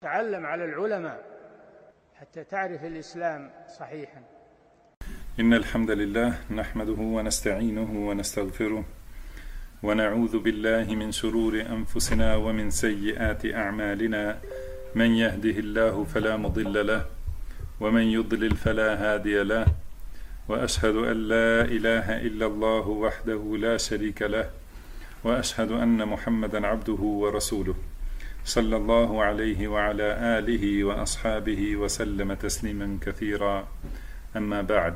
تعلم على العلماء حتى تعرف الإسلام صحيحا. إن الحمد لله نحمده ونستعينه ونستغفره ونعوذ بالله من شرور أنفسنا ومن سيئات أعمالنا، من يهده الله فلا مضل له ومن يضلل فلا هادي له، وأشهد أن لا إله إلا الله وحده لا شريك له، وأشهد أن محمدا عبده ورسوله صلى الله عليه وعلى آله وأصحابه وسلم تسليما كثيرا. أما بعد.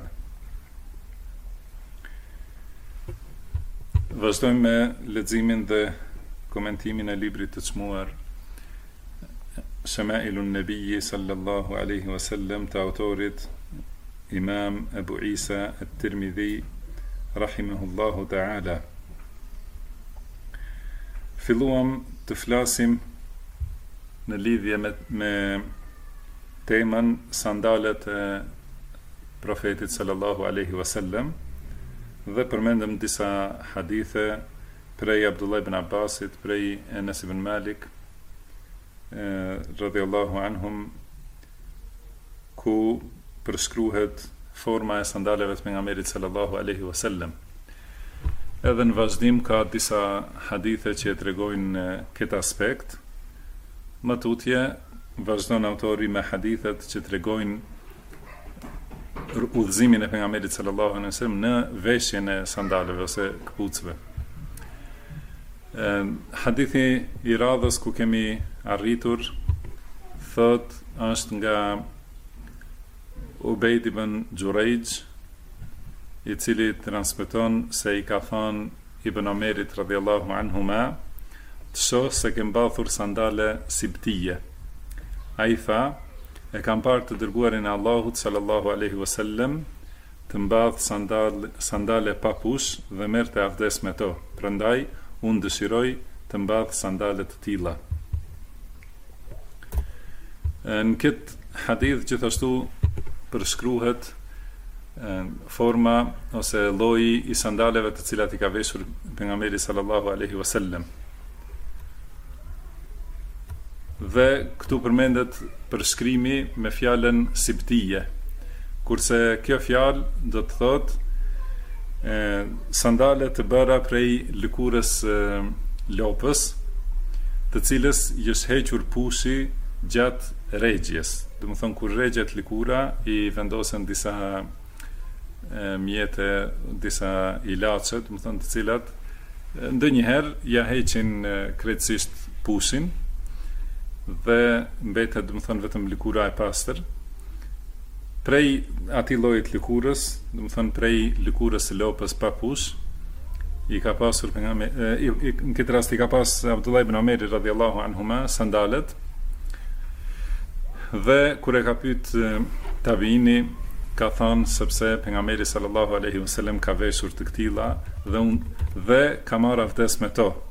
Vazhdojmë me leximin dhe komentimin e librit të çmuar Shama'ilun Nabiyyi sallallahu alaihi wasallam të autorit Imam Abu Isa at-Tirmidhi rahimahullahu ta'ala. Filluam të flasim në lidhje me temën sandalet e profetit sallallahu alaihi wasallam dhe përmendëm disa hadithe prej Abdullah ibn Abbasit, prej Enes ibn Malik radhiyallahu anhum, ku përshkruhet forma e sandaleve të pejgamberit sallallahu alaihi wasallam. Edhe në vazhdim ka disa hadithe që tregojnë këtë aspekt. Më tutje vazhdon autori me hadithet që tregojnë udhëzimin e pejgamberit sallallahu alaihi wasallam në veshjen e sandaleve ose këpucëve. Hadithi i radhës ku kemi arritur thot është nga Ubejd ibn Jurayj, i cili transmeton se i ka thënë Ibn Omerit radhiyallahu anhuma, të shoh se ke mbathur sandale sibtije. Ai tha, e kam parë të dërguarin e Allahut sallallahu alaihi wasallam të mbath sandale pa push dhe merrte avdes me to. Prandaj unë dëshiroj të mbath sandale të tilla. Në këtë hadith gjithashtu përshkruhet forma ose lloji i sandaleve të cilat i ka veshur pejgamberi sallallahu alaihi wasallam. Dhe këtu përmendet përshkrimi me fjalën sibtije, kurse kjo fjalë do të thotë sandale të bëra prej lëkurës lopës, të cilës i është hequr pushi gjatë rregjes. Do të thonë kur rregjet lëkura i vendosen disa mjete, disa ilaçe, do të thonë të cilat ndonjëherë ja heqin krejtësisht pushin dhe mbetet, do të thonë, vetëm lëkura e pastër. Prej atij llojit lëkurës, do të thonë prej lëkurës së lopës pa push, i ka pasur pejgamberi, në këtë rast i ka pas Abdullah ibn Omer radhiyallahu anhuma sandalet. Dhe kur e ka pyet tabiini, ka thënë sepse pejgamberi sallallahu alaihi wasallam ka veshur të këtilla dhe ka marrë avdes me to.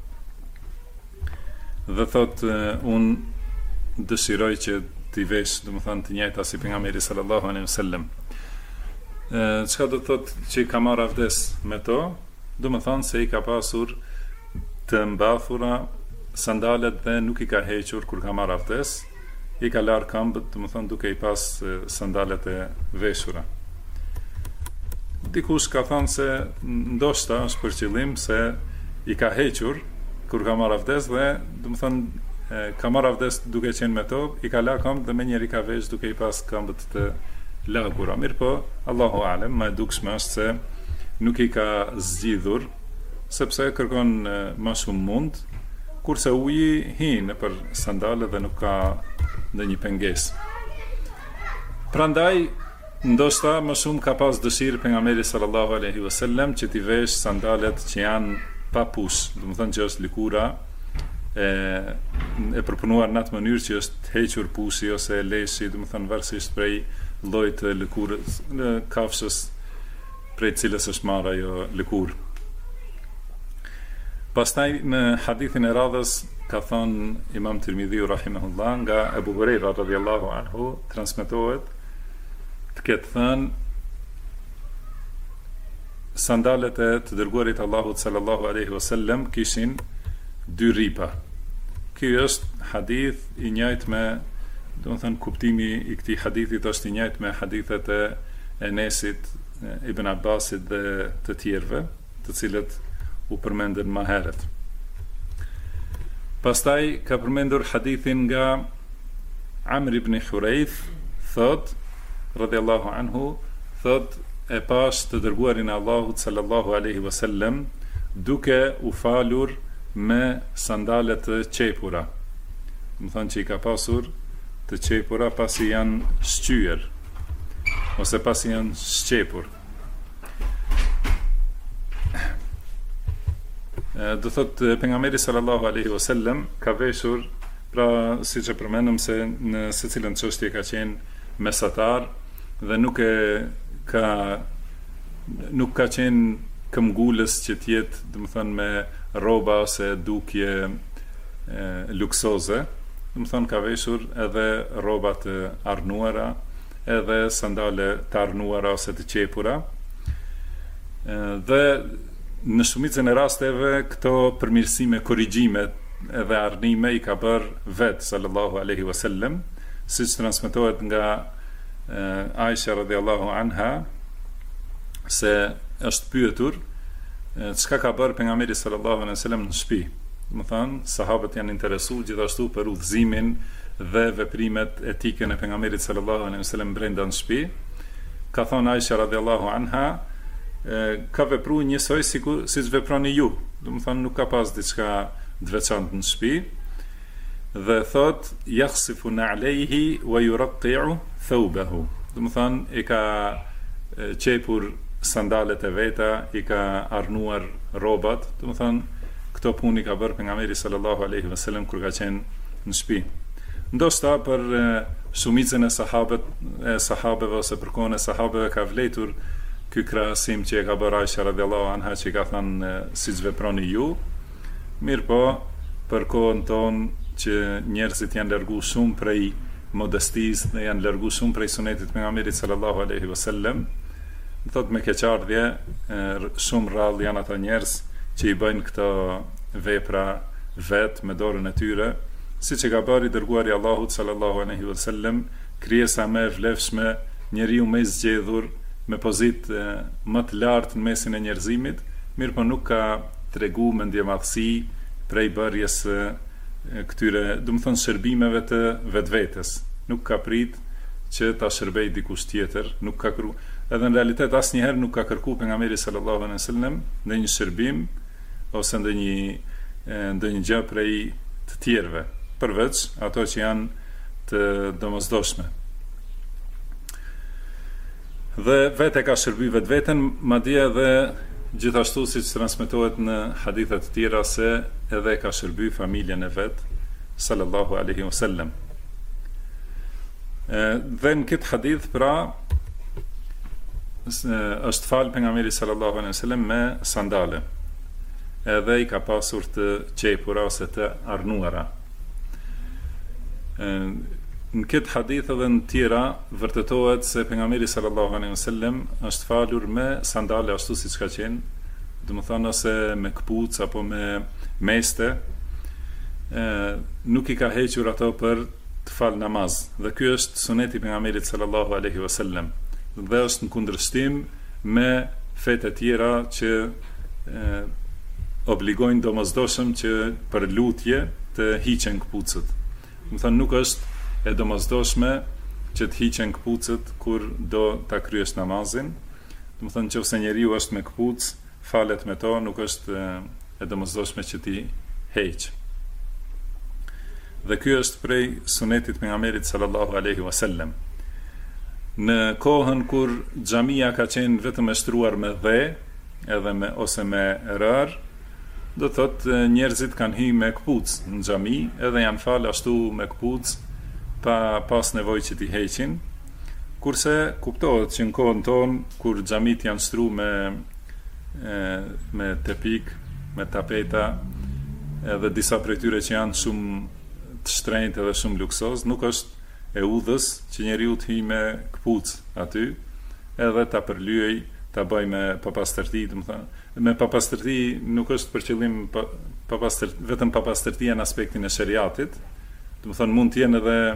Dhe thot unë dëshiroj që t'i vesh, do të thonë, të njëjta si pejgamberi sallallahu alaihi wasallam. Çka do të thotë që i ka marrë avdes me to? Do të thonë se i ka pasur të mbathura sandalet dhe nuk i ka hequr kur ka marrë avdes, i ka larë këmbët, do të thonë, duke i pas sandalet e veshura. Dikush ka thënë se ndoshta është për qëllim se i ka hequr kur ka marrë avdes dhe, do të thonë, ka marrë avdes duke qenë me to, i ka la këmbët dhe menjëherë i ka vesh duke i pas këmbët të lagura. Mirë po, Allahu alem, më e dukshme është se nuk i ka zgjidhur, sepse kërkon më shumë mund, kurse uji hi nëpër sandale dhe nuk ka ndonjë pengesë. Prandaj, ndoshta më shumë ka pas dëshirë pejgamberi sallallahu alaihi wasallam që t'i vesh sandalet që janë pa push, do të thonë që është lëkura e përpunuar në atë mënyrë që është hequr pushi ose leshi, do të thonë varësisht prej llojit të lëkurës, në kafshës prej cilës është marrë ajo lëkurë. Pastaj në hadithin e radhës ka thënë Imam Tirmidhiu rahimahullah nga Abu Huraira radhiyallahu anhu, transmetohet të ketë thënë sandalet e të dërguarit Allahut sallallahu alaihi wasallam kishin 2 ripa. Ky është hadith i njëjtë me do të thënë kuptimi i këtij hadithit është i njëjtë me hadithet e Enesit, Ibn Abbasit dhe të tjerëve, të cilët u përmendën më herët. Pastaj ka përmendur hadithin nga Amr ibn Hurayth, thot, radhiyallahu anhu, thot, e pash të dërguarin e Allahut sallallahu alaihi wasallam duke u falur me sandale të qepura. Më thonë që i ka pasur të qepura pasi janë shqyer ose pasi janë shqepur. Do thot pejgamberi sallallahu alaihi wasallam ka veshur, pra siç e përmendëm se në secilën çështje ka qenë mesatar dhe nuk ka qenë këmbgulës që të jetë, do të thënë, me rroba ose dukje luksoze. Do të thënë ka veshur edhe rroba të arnuara, edhe sandale të arnuara ose të qepura. Dhe në shumicën e rasteve këto përmirësime, korrigjime edhe arnime i ka bërë vetë sallallahu alaihi wasallam, siç transmetohet nga Aisha radhiyallahu anha se është pyetur çka ka bërë pejgamberi sallallahu alaihi wasallam në shtëpi. Do të thonë, sahabët janë interesuar gjithashtu për udhëzimin dhe veprimet etike në pejgamberit sallallahu alaihi wasallam brenda në shtëpi. Ka thënë Aisha radhiyallahu anha, ka vepruar njësoj siç veproni ju. Do të thonë, nuk ka pas diçka të veçantë në shtëpi. Dhe thot, yakhsifu alayhi wa yurqi'u thawbahu. Do të thonë, i ka qepur sandalet e veta, i ka arnuar rrobat. Do të thonë, këto punë i ka bërë pejgamberi sallallahu alaihi wasallam kur ka qenë në shtëpi. Ndoshta për shumicën e sahabeve ose për kohën e sahabeve ka vletur ky krahasim që e ka bërë Aisha radhiyallahu anha, që ka thënë siç veproni ju. Mirë po, për kohën tonë që njerëzit janë larguar shumë prej modestisë dhe janë larguar shumë prej sunetit pejgamberit sallallahu alaihi wasallam, thot me keqardhje, shumë rrallë janë ata njerëz që i bëjnë këto vepra vetë me dorën e tyre, siç e ka bërë i dërguari i Allahut sallallahu alaihi wasallam, krijesa më e vlefshme, njeriu më i zgjedhur, me pozitë më të lartë në mesin e njerëzimit, mirë po nuk ka tregu mendjemadhësi prej bërjes këtyre, do të thonë, shërbimeve të vetvetes. Nuk ka prit që ta shërbej dikush tjetër, nuk ka kërku, edhe në realitet asnjëherë nuk ka kërku pejgamberi sallallahu alaihi wasallam ndonjë shërbim ose ndonjë gjë prej të tjerëve, përveç ato që janë të domosdoshme. Dhe vetë ka shërby vetveten, madje edhe gjithashtu siç transmetohet në hadithe të tjera se edhe ka shërby familjen e vet sallallahu alaihi wasallam. Dhe në këtë hadith pra është fal pejgamberi sallallahu alaihi wasallam me sandale. Edhe i ka pasur të qepura ose të arnuara. Në këtë hadith edhe në tjera vërtetohet se pejgamberi sallallahu alaihi wasallam është falur me sandale ashtu siç ka qenë, do të thonë ose me kpucë apo me meste, nuk i ka hequr ato për të fal namaz. Dhe ky është suneti i pejgamberit sallallahu alaihi wasallam. Dhe është në kundërshtim me fetë të tjera që obligojnë domosdoshëm që për lutje të hiqen kpucët. Do të thonë, nuk është e domosdoshme që të hiqen kpucët kur do ta kryesh namazin. Do të thonë, nëse njeriu është me kpucë, falet me to, nuk është e domosdoshme që ti heq. Dhe ky është prej sunetit pejgamberit sallallahu alaihi wasallam. Në kohën kur xhamia ka qenë vetëm e shtruar me dhe, edhe ose me rër, do thotë njerëzit kanë hyrë me kpucë në xhami, edhe janë falë ashtu me kpucë, pa pas nevojë që t'i heqin, kurse kuptohet që në kohën tonë, kur xhamit janë shtruar me tepik, me tapeta, edhe disa prej tyre që janë shumë të shtrenjtë edhe shumë luksoz, nuk është e udhës që njeriu të hyjë me kpucë aty, edhe ta përlyej, ta bëj me papastërti, do të thonë. Me papastërti nuk është për qëllim vetëm papastërtia në aspektin e shariatit. Do të thonë, mund të jenë edhe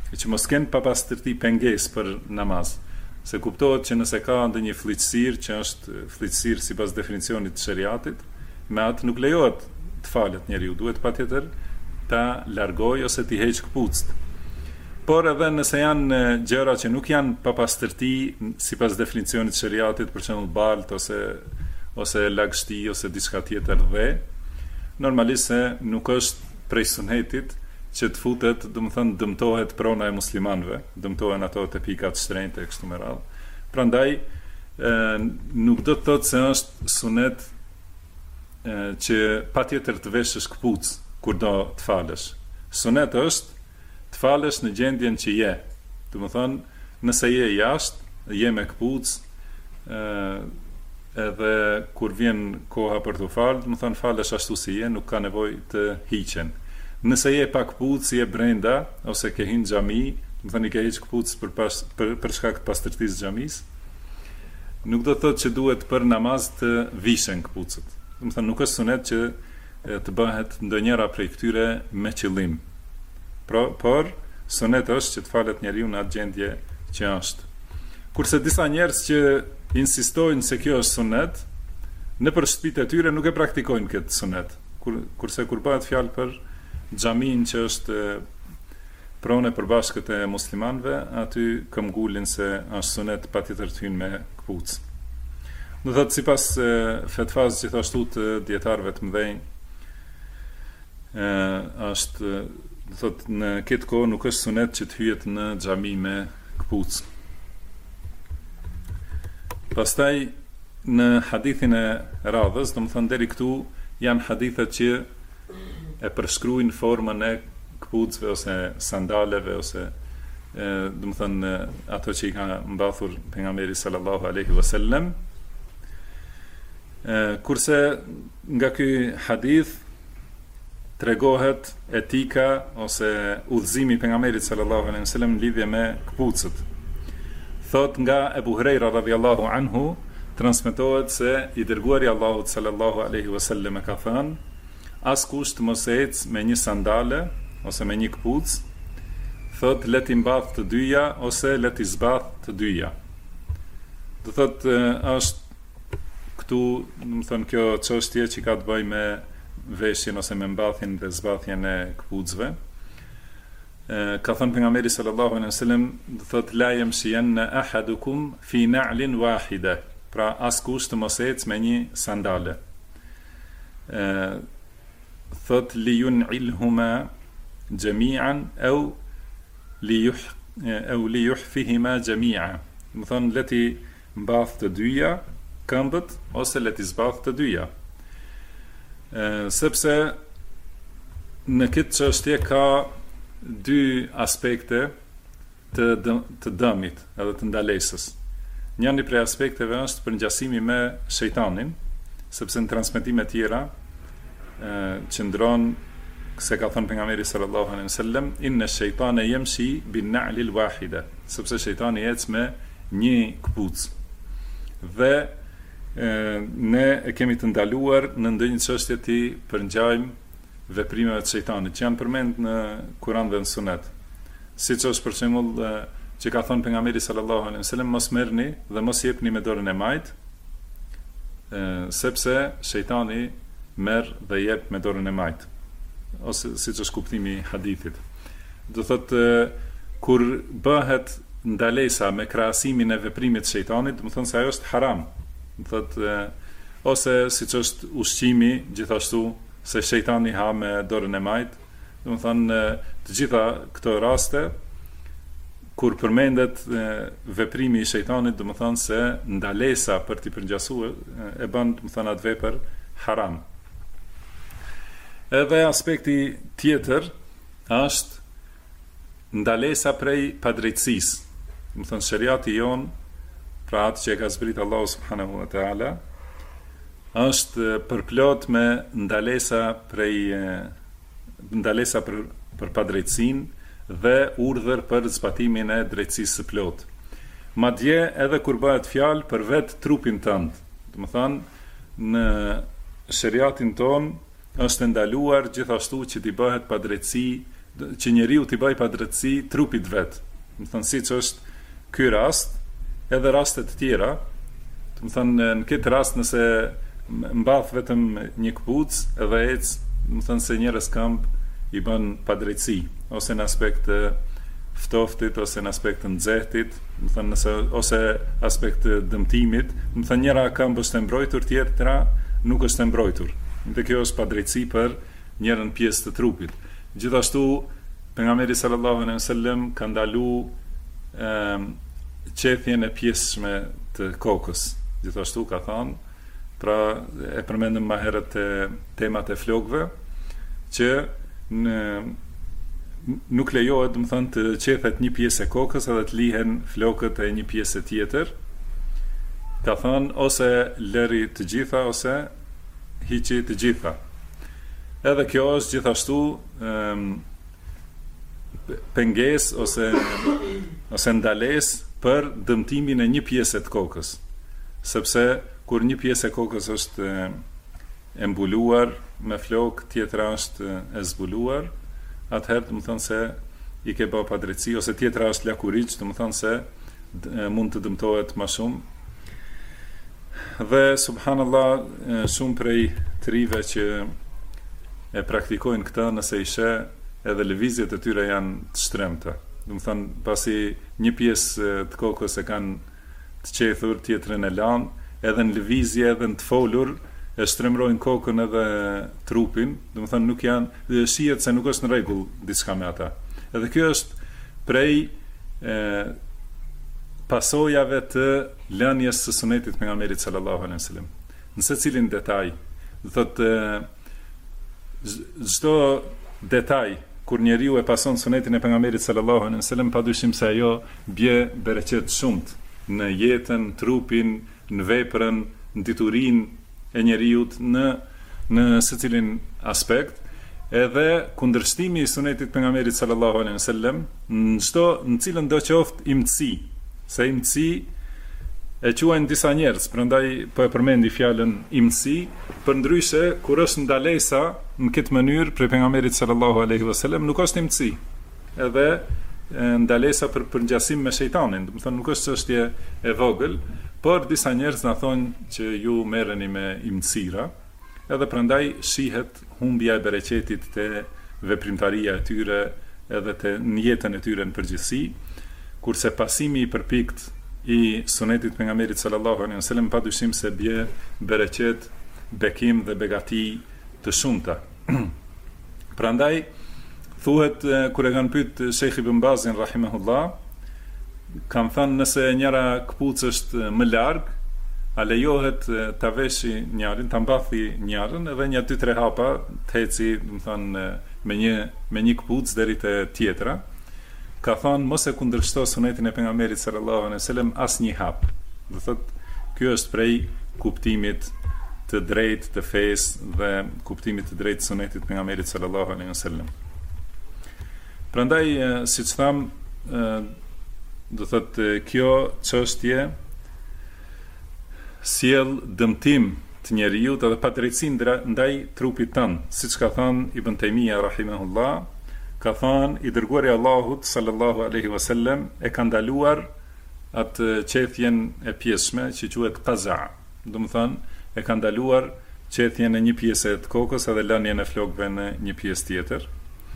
që mos kenë papastërti pengesë për namaz. Se kuptohet që nëse ka ndonjë fllitësirë që është fllitësirë sipas definicionit të shariatit, me atë nuk lejohet të falet njeriu, duhet patjetër ta largoj ose t'i heq këpucët. Por edhe nëse janë gjëra që nuk janë papastërti sipas definicionit të shariatit, për shembull balt ose lagështi ose diçka tjetër dhe, normalisht se nuk është prej sunetit që të futet, dëmtohet prona e muslimanëve, dëmtohen ato te pikat shtrenjtë e kështu me radhë. Prandaj nuk do të thotë se është sunet që patjetër të veshësh këpucë kur do të falesh. Sunet është të falesh në gjendjen që je. Nëse je jashtë, je me këpucë, edhe kur vjen koha për të falë, falesh ashtu si je, nuk ka nevojë të hiqen. Nëse je pa këpucë, je brenda ose ke hyrë në xhami, i ke heq këpucë për shkak të pastërtisë së xhamisë, nuk do të thotë që duhet për namaz të vishen këpucët. Nuk është sunet që të bëhet ndonjëra prej këtyre me qëllim. Por sunet është që të falet njeriu në atë gjendje që është. Kurse disa njerëz që insistojnë se kjo është sunet, nëpër shtëpitë e tyre nuk e praktikojnë këtë sunet. Kurse kur bëhet fjalë për xhamin që është pronë e përbashkët e muslimanëve, aty këmbgulin se është sunet patjetër të hyjnë me këpucë. Do thotë sipas fetvas gjithashtu të dietarëve të mëdhenj, është do thotë në këtë kohë nuk është sunet që të hyjet në xhami me këpucë. Pastaj në hadithin e radhës, domethënë deri këtu janë hadithet që e përshkruajnë formën e këpucëve ose sandaleve ose domethënë ato që i ka mbathur pejgamberi sallallahu alaihi wasallam. Kurse nga ky hadith tregohet etika ose udhëzimi i pejgamberit sallallahu alaihi wasallam në lidhje me këpucët. Thot nga Ebu Hurajra radhiyallahu anhu, transmetohet se i dërguari i Allahut sallallahu alaihi wasallam ka thënë: askush të mos ecë me një sandale ose me një këpucë, thot le t'i mbath të dyja ose le t'i zbath të dyja. Do thot është këtu, domethënë kjo çështje që ka të bëjë me veshjen ose me mbathjen dhe zbathjen e këpucëve. Ka thënë pejgamberi sallallahu alaihi wasallam, do thot la yamshiyan ahadukum fi na'lin wahida. Pra askush të mos ecë me një sandale. Thot li yun'ilhuma jami'an aw li yuhfihima jami'a. Do thon le ti mbath të dyja këmbët ose le ti zbath të dyja. Sepse në këtë çështje ka dy aspekte të dëmit edhe të ndalesës. Njëri prej aspekteve është përngjasimi me shejtanin, sepse në transmetime tjera qëndron se ka thënë pejgamberi sallallahu alaihi wasallam inna shaytana yamshi bin na'l al wahida, sepse shejtani ecë me një këpucë. Dhe ne e kemi të ndaluar në ndonjë çështje ti përngjajmë veprimeve të shejtanit që janë përmend në Kur'an dhe në Sunet. Siç është për shembull që ka thënë pejgamberi sallallahu alaihi wasallam mos merrni dhe mos jepni me dorën e majt, sepse shejtani merr dhe jep me dorën e majt, ose siç është kuptimi i hadithit. Do thotë kur bëhet ndalesa me krahasimin e veprimit të shejtanit, do të thonë se ajo është haram. Do thotë ose siç është ushqimi, gjithashtu se shejtani ha me dorën e majt, do të thonë të gjitha këto raste kur përmendet veprimi i shejtanit, do të thonë se ndalesa për t'i përngjasuar e bën, do të thonë atë vepër haram. Edhe aspekti tjetër është ndalesa prej padrejtësisë. Do të thonë shariati jon, pra atë që e ka zbrit Allahu subhanahu wa taala, është përplot me ndalesa për padrejtësinë dhe urdhër për zbatimin e drejtësisë së plotë. Madje edhe kur bëhet fjalë për vetë trupin tënd, do të thonë në shariatin ton është ndaluar gjithashtu që t'i bëhet padrejtësi që njeriu t'i bëj padrejtësi trupit vet. Do të thonë siç është ky rast, edhe raste të tjera. Do të thonë në këtë rast nëse mbath vetëm një këpucë edhe ec, do të thonë se njerëz këmb i bën padrejtësi, ose në aspekt të ftoftit ose në aspekt të nxehtit, do të thonë ose aspekt të dëmtimit, do të thonë njëra këmbë është e mbrojtur, tjetra nuk është e mbrojtur. Dhe kjo është padrejtësi për njërën pjesë të trupit. Gjithashtu pejgamberi sallallahu alaihi wasallam ka ndaluar qethjen e pjesëshme të kokës. Gjithashtu ka thënë, pra e përmendëm më herët te temat e flokëve, që nuk lejohet, do të thonë, të qethet një pjesë e kokës edhe të lihen flokët e një pjesë tjetër. Ka thënë ose lëri të gjitha ose hiqi të gjitha. Edhe kjo është gjithashtu pengesë ose ndalesë për dëmtimin e një pjese të kokës. Sepse kur një pjesë e kokës është e mbuluar me flokë, tjetra është e zbuluar, atëherë do të thonë se i ke bë padrejtësi, ose tjetra është lakuriç, do të thonë se mund të dëmtohet më shumë. Dhe subhanallahu, shumë prej trive që e praktikojnë këtë, nëse i sheh, edhe lëvizjet e tyre janë të shtremta. Do të thonë, pasi një pjesë të kokës e kanë të qethur, tjetrën e lanë, edhe në lëvizje, edhe në të folur, e shtremrojnë kokën edhe trupin, do të thonë nuk janë, shihet se nuk është në rregull diçka me ata. Edhe kjo është prej pasojave të lënies së sunetit pejgamberit sallallahu alaihi wasallam. Në secilin detaj, do thotë çdo detaj kur njeriu e pason sunetin e pejgamberit sallallahu alaihi wasallam, padyshim se ajo bie bereqet shumë në jetën, trupin, në veprën, në diturinë e njeriu në secilin aspekt. Edhe kundërshtimi i sunetit pejgamberit sallallahu alaihi wasallam në cilën do qoftë imtësi, se imtësi e quajnë disa njerëz, prandaj po e përmendi fjalën imtësi, përndryshe kur është ndalesa në këtë mënyrë për pejgamberit sallallahu alaihi wasallam nuk është imtësi. Edhe ndalesa për përngjasim me shejtanin, do të thonë nuk është çështje e vogël, por disa njerëz na thonë që ju merreni me imtësira, edhe prandaj shihet humbja e bereqetit te veprimtaria e tyre, edhe te në jetën e tyre në përgjithësi, kurse pasimi i përpikt i sunetit pejgamberit sallallahu alaihi wasallam padyshim se bie bereqet, bekim dhe begati të shumta. Prandaj thuhet kur e kanë pyet Sheikh Ibn Bazin rahimahullah, kanë thënë nëse njëra këpucë është më larg, a lejohet ta veshi njërin, ta mbathi njërin edhe një 2-3 hapa të eci, do të thonë me një këpucë deri te tjetra. Ka thonë mos e kundërshto sunetin e pejgamberit sallallahu alaihi wasallam asnjë hap. Do thotë ky është prej kuptimit të drejtë të fesë dhe kuptimit të drejtë të sunetit të pejgamberit sallallahu alaihi wasallam. Prandaj siç tham, do thotë kjo çështje sjell dëmtim të njeriu edhe padrejtësi ndaj trupit tën, siç ka thënë Ibn Taymija rahimahullah. Ka thënë i dërguari Allahut sallallahu alaihi wasallam e ka ndaluar atë qethjen e pjesshme që quhet qaza. Do të thonë e ka ndaluar qethjen e një pjese të kokës edhe lënien e flokëve në një pjesë tjetër.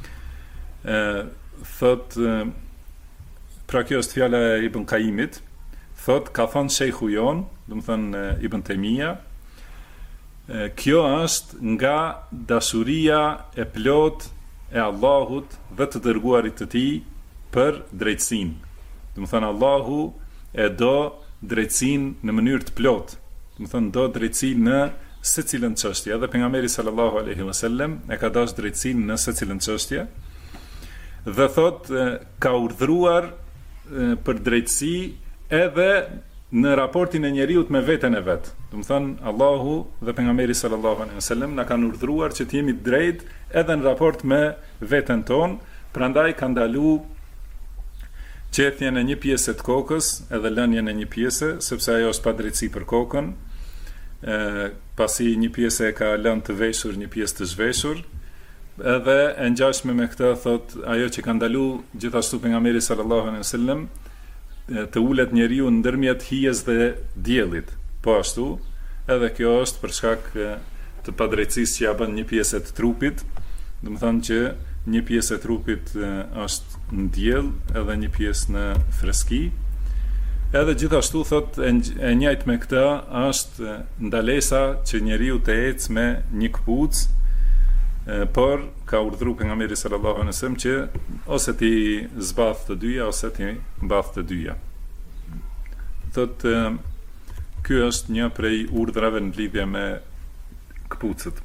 Pra kjo është fjala e Ibn Qayyimit. Thot ka thënë Sheikhu jon, do të thonë Ibn Taymija, kjo është nga dashuria e plotë e Allahut dhe të dërguarit të tij për drejtësinë. Do të thonë Allahu e do drejtësinë në mënyrë të plotë. Do të thonë do drejtësi në secilën çështje. Edhe pejgamberi sallallahu alaihi wasallam e ka dashur drejtësinë në secilën çështje. Dhe thot ka urdhëruar për drejtësi edhe në raportin e njeriut me veten e vet. Do të thonë Allahu dhe pejgamberi sallallahu alaihi wasallam na kanë urdhëruar që të jemi të drejtë edhe në raport me veten tonë, prandaj ka ndaluar qethjen e një pjese të kokës edhe lënien e një pjese, sepse ajo është padrejtësi për kokën. Pasi një pjesë e ka lënë të veshur, një pjesë të zhveshur, Edhe e ngjashme me këtë thot ajo që ka ndalu gjithashtu pejgamberi sallallahu alaihi wasallam të ulet njeriu ndërmjet hijes dhe diellit. Po ashtu, edhe kjo është për shkak të padrejtësisë që ja bën një pjesë të trupit, do të thonë që një pjesë e trupit është në diell edhe një pjesë në freski. Edhe gjithashtu thot e njëjtë me këtë është ndalesa që njeriu të ecë me një këpucë, por ka urdhëruar pejgamberi sallallahu alaihi wasallam që ose ti zbath të dyja ose ti mbath të dyja. Thot ky është një prej urdhrave në lidhje me këpucët.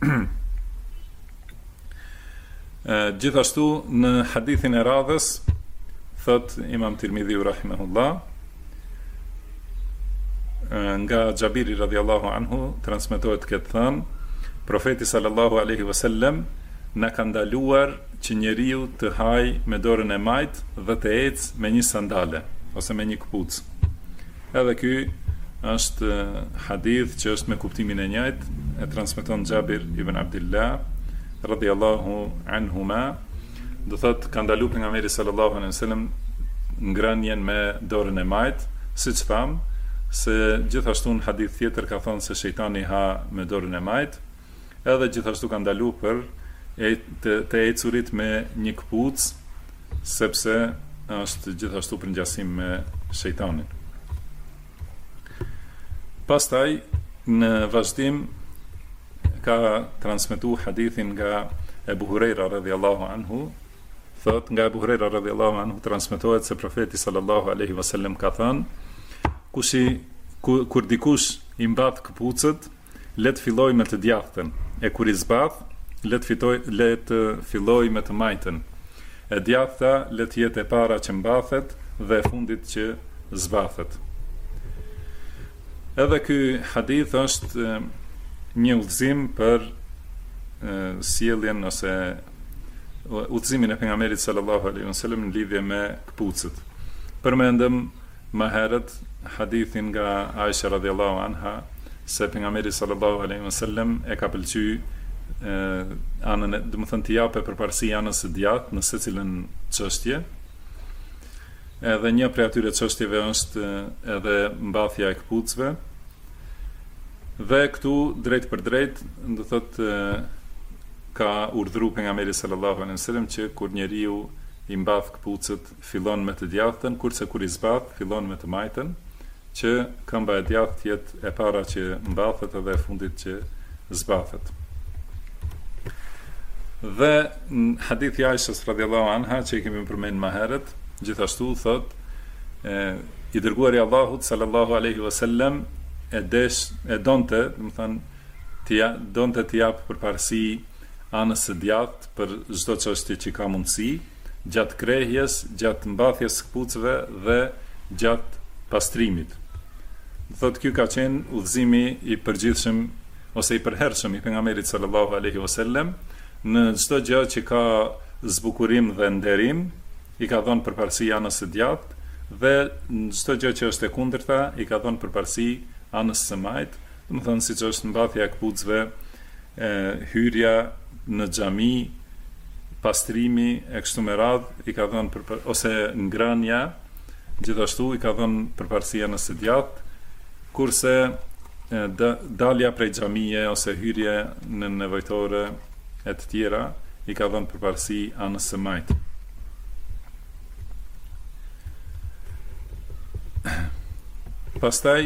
Gjithashtu në hadithin e radhës thot Imam Tirmidhiu rahimahullah nga Xhabiri radhiyallahu anhu transmetohet këtë thënë: Profeti sallallahu alaihi wasallam na ka ndaluar që njeriu të hajë me dorën e majtë dhe të ecë me një sandale ose me një këpucë. Edhe ky është hadith që është me kuptimin e njëjtë, e transmeton Xhabir ibn Abdullah radhiyallahu anhuma, do thot ka ndaluar pejgamberi sallallahu alaihi wasallam ngrënien me dorën e majtë, siç tham, se gjithashtu në hadith tjetër ka thënë se shejtani ha me dorën e majtë, edhe gjithashtu ka ndaluar për të ecurit me një këpucë, sepse është gjithashtu për ngjasim me shejtanin. Pastaj në vazhdim ka transmetuar hadithin nga Ebu Hurajra radhiyallahu anhu, thot nga Ebu Hurajra radhiyallahu anhu transmetohet se profeti sallallahu alaihi wasallam ka thënë: kur dikush i mbath këpucët, le të filloj me të djathtën, e kur i zbath, le të filloj me të majtën. E djathta le të jetë e para që mbathet dhe e fundit që zbathet. Edhe ky hadith është një udhëzim për sjelljen ose udhëzimin e pejgamberit sallallahu alaihi wasallam në lidhje me këpucët. Përmendëm më herët hadithin nga Aisha radhiyallahu anha se pejgamberi sallallahu alaihi wasallam e ka pëlqyer anën, do të thënë të japë përparësi anës së djathtë në secilën çështje. Edhe një prej atyre çështjeve është edhe mbathja e këpucëve. Dhe këtu drejt për drejt, do thotë ka urdhëruar pejgamberi sallallahu alaihi wasallam që kur njeriu i mbath këpucët fillon me të djathtën, kurse kur i zbath fillon me të majtën, që këmba e djathtë jetë e para që mbathet edhe e fundit që zbathet. Dhe në hadithi Aishës radhiyallahu anha që i kemi përmendur më herët, gjithashtu thot i dërguari i Allahut sallallahu alaihi wasallam e donte, do të thënë, donte të jap përparësi anës së djathtë për çdo çështje që ka mundësi, gjatë krehjes, gjatë mbathjes së këpucëve dhe gjatë pastrimit. Thot ky ka qenë udhëzimi i përgjithshëm ose i përhershëm i pejgamberit sallallahu alaihi wasallam, në çdo gjë që ka zbukurim dhe nderim, i ka dhënë përparësi anës së djathtë, dhe në çdo gjë që është e kundërta, i ka dhënë përparësi anës së majtë, do të thonë siç është mbathja e këpucëve, hyrja në xhami, pastrimi e kështu me radhë, i ka dhënë ose ngrënia, gjithashtu i ka dhënë përparësi anës së djathtë, kurse dalja prej xhamie ose hyrja në nevojtore e të tjera i ka dhënë përparësi anës së majtë. Pastaj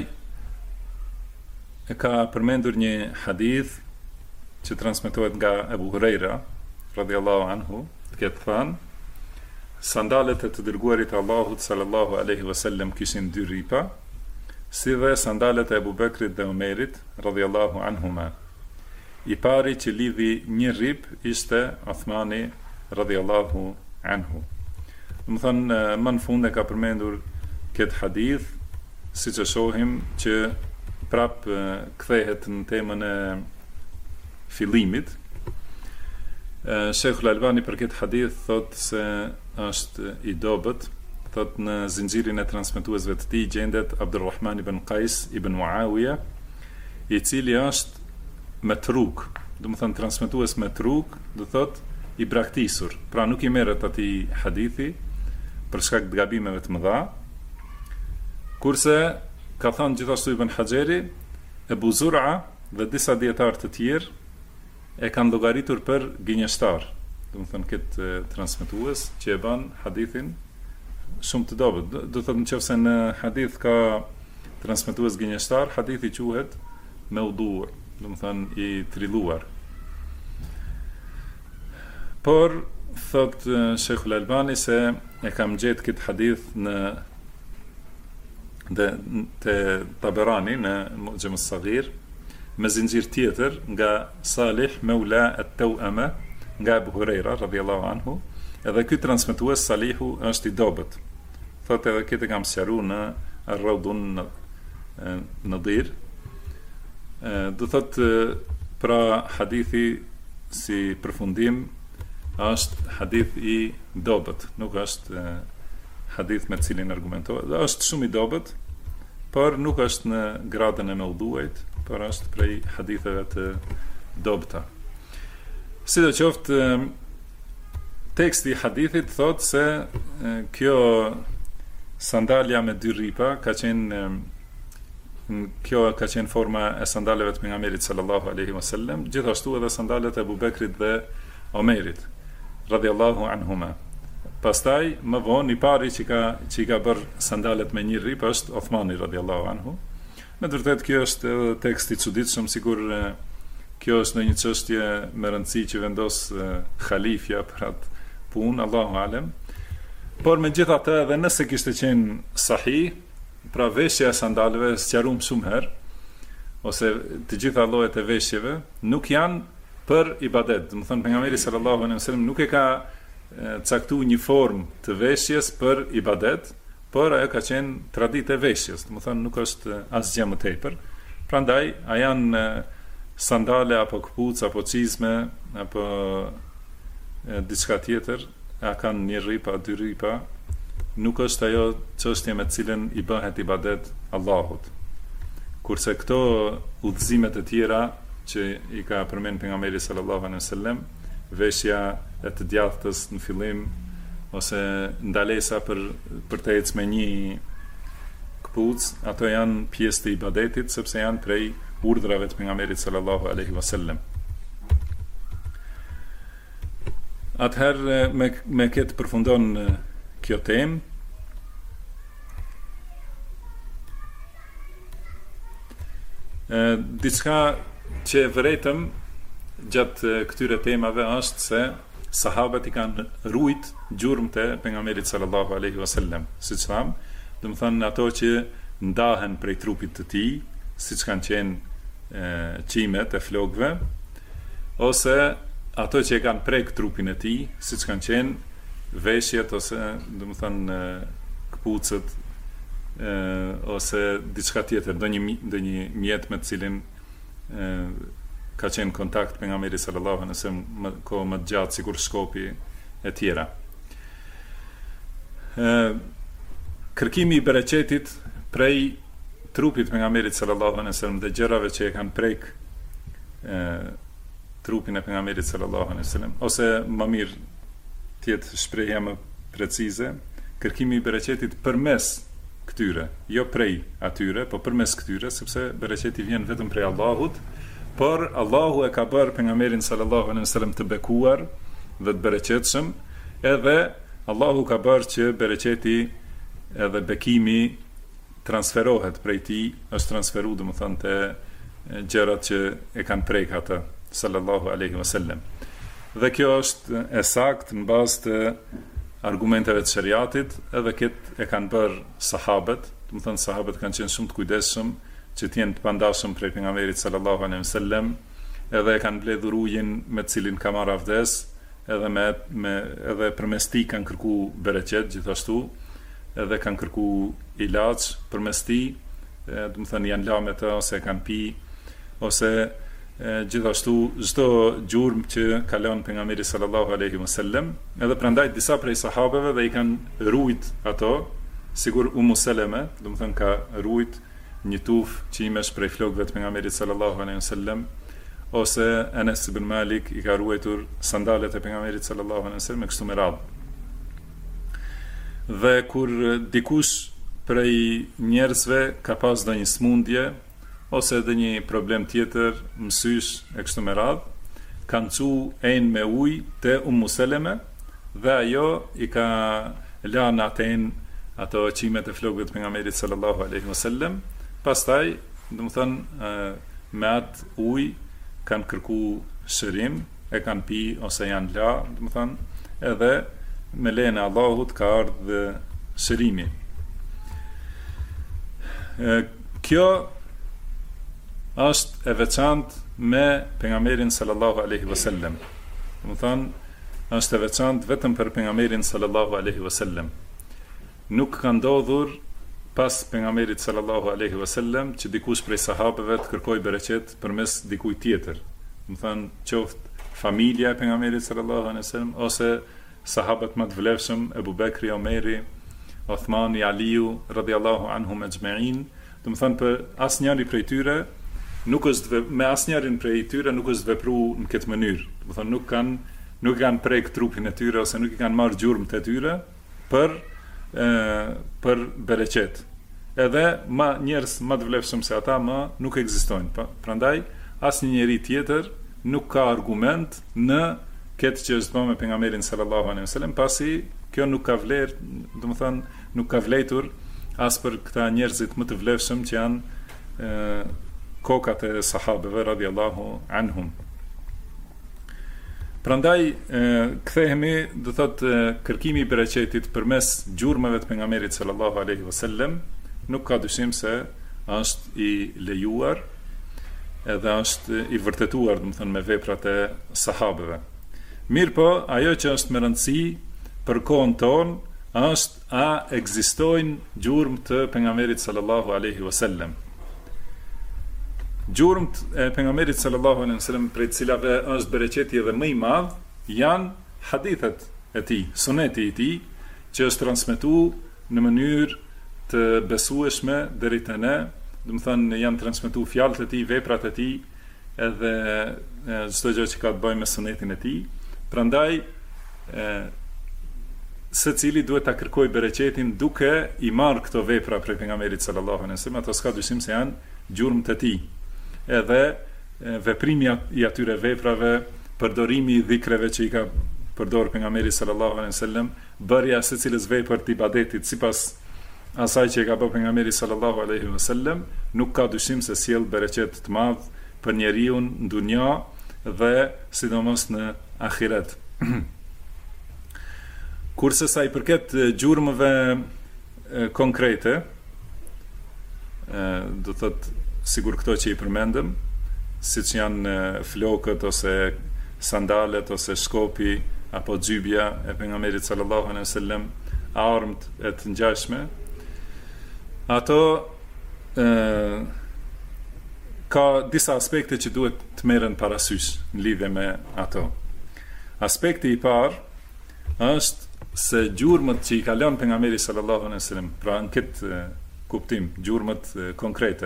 e ka përmendur një hadith që transmetohet nga Ebu Hurajra radhiyallahu anhu, ke thënë: sandalet e të dërguarit Allahut sallallahu alaihi wasallam kishin 2 rripa, si dhe sandalet e Ebu Bekrit dhe Omerit radhiyallahu anhuma. I pari që lidhi një rrip ishte Uthmani radhiyallahu anhu. Do të thënë, më në fund e ka përmendur këtë hadith, siç e shohim që prap kthehet në temën e fillimit. Sheikhul Albani për këtë hadith thot se është i dobët, thot në zinxhirin e transmetuesve të tij gjendet Abdulrahman ibn Qais ibn Muawiya, i cili është metruk, do të thënë transmetues metruk, do thot i braktisur. Pra nuk i merret atij hadithi për shkak të gabimeve të mëdha. Kurse ka thënë gjithashtu Ibn Hajeri, Ebu Zur'a dhe disa dietarë të tjerë e kanë llogaritur për gënjeshtar. Do të thënë këtë transmetues që e bën hadithin shumë të dobët. Do të thotë nëse në hadith ka transmetues gënjeshtar, hadithi quhet mawdu', do të thënë i trilluar. Por thot Sheikhul Albani se e kam gjetë këtë hadith në te Taberani në Mu'jam as-Saghir me zinxhir tjetër nga Salih Maula at-Tawama nga Abu Huraira radhiyallahu anhu, edhe ky transmetues Salihu është i dobët. Thotë edhe këtë kam sqaruar në Ar-Rawdun Nadir. Do thotë pra hadithi si përfundim është hadith i dobët, nuk është hadith me cilin argumentohet. Është shumë i dobët, por nuk është në gradën e mawdu'it, por është prej haditheve të dobëta. Sidoqoftë, teksti i hadithit thot se kjo sandalja me 2 rripa ka qenë forma e sandaleve të pejgamberit sallallahu alaihi wasallam, gjithashtu edhe sandalet e Abu Bekrit dhe Omerit radhiyallahu anhuma. Pastaj më vonë i pari që i ka bërë sandalet me 1 rrip është Uthmani radhiyallahu anhu. Me të vërtetë kjo është edhe tekst i çuditshëm, sigur kjo është në një çështje me rëndësi që vendos khalifja për atë punë, Allahu alem. Por megjithatë, edhe nëse kishte qenë sahih, pra veshja e sandaleve sqaruam shumë herë, ose të gjitha llojet e veshjeve nuk janë për ibadet. Do të thonë pejgamberi sallallahu alaihi wasallam nuk e ka caktuar një formë të veshjes për ibadet, por ajo ka qenë traditë e veshjes. Do të thonë nuk është asgjë më tepër. Prandaj a janë sandale apo këpucë apo çizme apo diçka tjetër, a kanë 1 rrip, 2 rripa, nuk është ajo çështje me të cilën i bëhet ibadet Allahut. Kurse këto udhëzimet e tjera që i ka përmend pejgamberi sallallahu alaihi wasallam, veshja e të djathtës në fillim ose ndalesa për të ecë me 1 këpucë, ato janë pjesë të ibadetit sepse janë prej urdhrave të pejgamberit sallallahu alaihi wasallam. Atëherë me këtë përfundon kjo temë. Diçka që vëretëm gjatë këtyre temave është se sahabët i kanë ruajt gjurmët e pejgamberit sallallahu alaihi wasallam, siç tham, do të thënë ato që ndahen prej trupit të tij, siç kanë qenë qimet e flokëve, ose ato që e kanë prek trupin e tij, siç kanë qenë veshjet ose do të thënë këpucët, ose diçka tjetër, ndonjë mjet me të cilin ka qenë kontakt pejgamberi sallallahu alaihi wasallam kohë më gjatë, sikur shkopi e tjera. Kërkimi i bereqetit prej trupit pejgamberit sallallahu alaihi wasallam dhe gjërave që e kanë prek trupin e pejgamberit sallallahu alaihi wasallam, ose më mirë tjetë shprehja më precize, kërkimi i bereqetit përmes këtyre, jo prej atyre, po përmes këtyre, sepse bereqeti vjen vetëm prej Allahut, por Allahu e ka bërë pejgamberin sallallahu alaihi wasallam të bekuar dhe të bereqetshëm, edhe Allahu ka bërë që bereqeti edhe bekimi transferohet prej tij, është transferuar domethënë te gjërat që e kanë prek ata sallallahu alaihi wasallam. Dhe kjo është e saktë në bazë të argumenteve të shariatit, edhe këtë e kanë bërë sahabët, do të thënë sahabët kanë qenë shumë të kujdesshëm që të jenë të pandashëm prej pejgamberit sallallahu alaihi wasallam, edhe e kanë mbledhur ujin me të cilin ka marrë avdes, edhe përmes tij kanë kërkuar bereqet gjithashtu, edhe kanë kërkuar ilaç përmes tij, do të thënë janë lamë të ose kanë pi, ose gjithashtu çdo gjurmë që ka lënë pejgamberi sallallahu alaihi wasallam, edhe prandaj disa prej sahabeve dhe i kanë ruajt ato, sigur Ummu Seleme, do të thënë ka ruajt një tuf qimesh prej flokëve të pejgamberit sallallahu alaihi wasallam, ose Enes ibn Malik i ka ruajtur sandalet e pejgamberit sallallahu alaihi wasallam kështu me radhë. Dhe kur dikush prej njerëzve ka pas ndonjë smundje ose edhe një problem tjetër, mësysh e kështu me radhë, kanë cu ejnë me ujë te Ummu Seleme dhe ajo i ka lanë ato qimet e flokëve të pejgamberit sallallahu alaihi wasallam. Pastaj, domethënë, me atë ujë kanë kërku shërim, e kanë pi ose janë la, domethënë, edhe me lejen e Allahut ka ardhur shërimi. Kjo është e veçantë me pejgamberin sallallahu alaihi wasallam. Domethënë, është e veçantë vetëm për pejgamberin sallallahu alaihi wasallam. Nuk ka ndodhur pas pejgamberit sallallahu alaihi wasallam që dikush prej sahabeve të kërkojë bereqet përmes dikujt tjetër. Domethënë, qoftë familja e pejgamberit sallallahu alaihi wasallam ose sahabët më të vlefshëm, Ebu Bekri, Omeri, Uthmani, Aliu radhiyallahu anhum ajma'in. Domethënë, për asnjëri prej tyre me asnjërin prej tyre nuk është vepruar në këtë mënyrë. Domethënë, nuk kanë prek trupin e tyre ose nuk i kanë marrë gjurmët e tyre për bereqet. Edhe njerëz më të vlefshëm se ata nuk ekzistojnë. Prandaj asnjë njeri tjetër nuk ka argument në këtë që është bërë me pejgamberin sallallahu alaihi wasallam, pasi kjo nuk ka vlerë, domethënë nuk ka vlejtur as për këta njerëzit më të vlefshëm që janë kokat e sahabeve radhiyallahu anhum. Prandaj kthehemi, do thotë, kërkimi i bereqetit përmes gjurmëve të pejgamberit sallallahu alaihi wasallam nuk ka dyshim se është i lejuar edhe është i vërtetuar, domethënë, me veprat e sahabeve. Mirë po, ajo që është me rëndësi për kohën tonë është a ekzistojnë gjurmë të pejgamberit sallallahu alaihi wasallam. Gjurmët e pejgamberit sallallahu alaihi wasallam prej të cilave është bereqeti edhe më i madh janë hadithet e tij, suneti i tij, që është transmetuar në mënyrë të besueshme deri te ne, domethënë janë transmetuar fjalët e tij, veprat e tij, edhe çdo gjë që ka të bëjë me sunetin e tij. Prandaj secili duhet ta kërkojë bereqetin duke i marrë këto vepra prej pejgamberit sallallahu alaihi wasallam, ato s'ka dyshim se janë gjurmët e tij. Edhe veprimi i atyre veprave, përdorimi i dhikreve që i ka përdorur pejgamberi sallallahu alaihi wasallam, bërja e secilës vepër të ibadetit sipas asaj që i ka bërë pejgamberi sallallahu alaihi wasallam, nuk ka dyshim se sjell bereqet të madh për njeriu në dunja dhe sidomos në ahiret. Kurse sa i përket gjurmëve konkrete, do thotë sigur këto që i përmendëm, siç janë flokët ose sandalet ose shkopi apo xhybja e pejgamberit sallallahu alaihi wasallam, armët e të ngjashme, ato ka disa aspekte që duhet të merren parasysh në lidhje me ato. Aspekti i parë është se gjurmët që i ka lënë pejgamberi sallallahu alaihi wasallam, pra në këtë kuptim, gjurmët konkrete,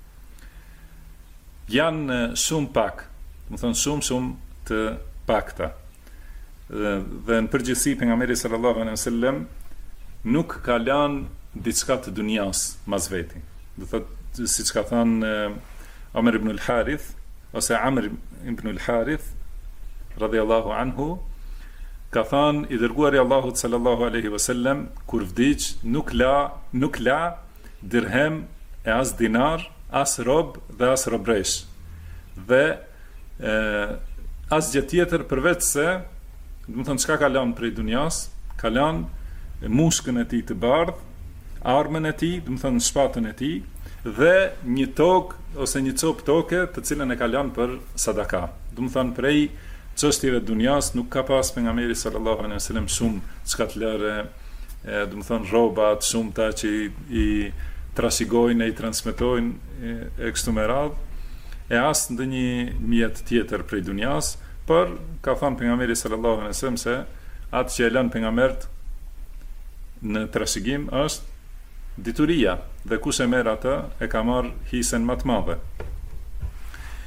janë shumë pak, më thonë shumë të pakta. Dhe në përgjithësi pejgamberi sallallahu alaihi wasallam nuk ka lënë diçka të dunjas mas veti. Do thotë, siç ka thënë Amr ibn al-Harith ose Amr ibn al-Harith radhiyallahu anhu, ka thënë i dërguari i Allahut sallallahu alaihi wasallam kur vdiq nuk la dirhem e as dinar, as rob dhe as robresh, dhe as gjë tjetër përveç se, do të thonë, çka ka lënë prej dunjas, ka lënë mushkën e tij të bardhë, armën e tij, do të thonë shpatën e tij, dhe një tokë ose një copë toke të cilën e ka lënë për sadaka. Do të thonë, prej çështjeve të dunjas nuk ka pas pejgamberi sallallahu alaihi wasallam shumë çka të lërë, do të thonë rroba të shumta që i trashëgojnë e i transmetojnë e kështu me radhë, e as ndonjë mjet tjetër prej dunjas, por ka thënë pejgamberi sallallahu alaihi wasallam se atë që e lën pejgambert në trashëgim është dituria, dhe kush e merr atë e ka marr hisen më të madhe.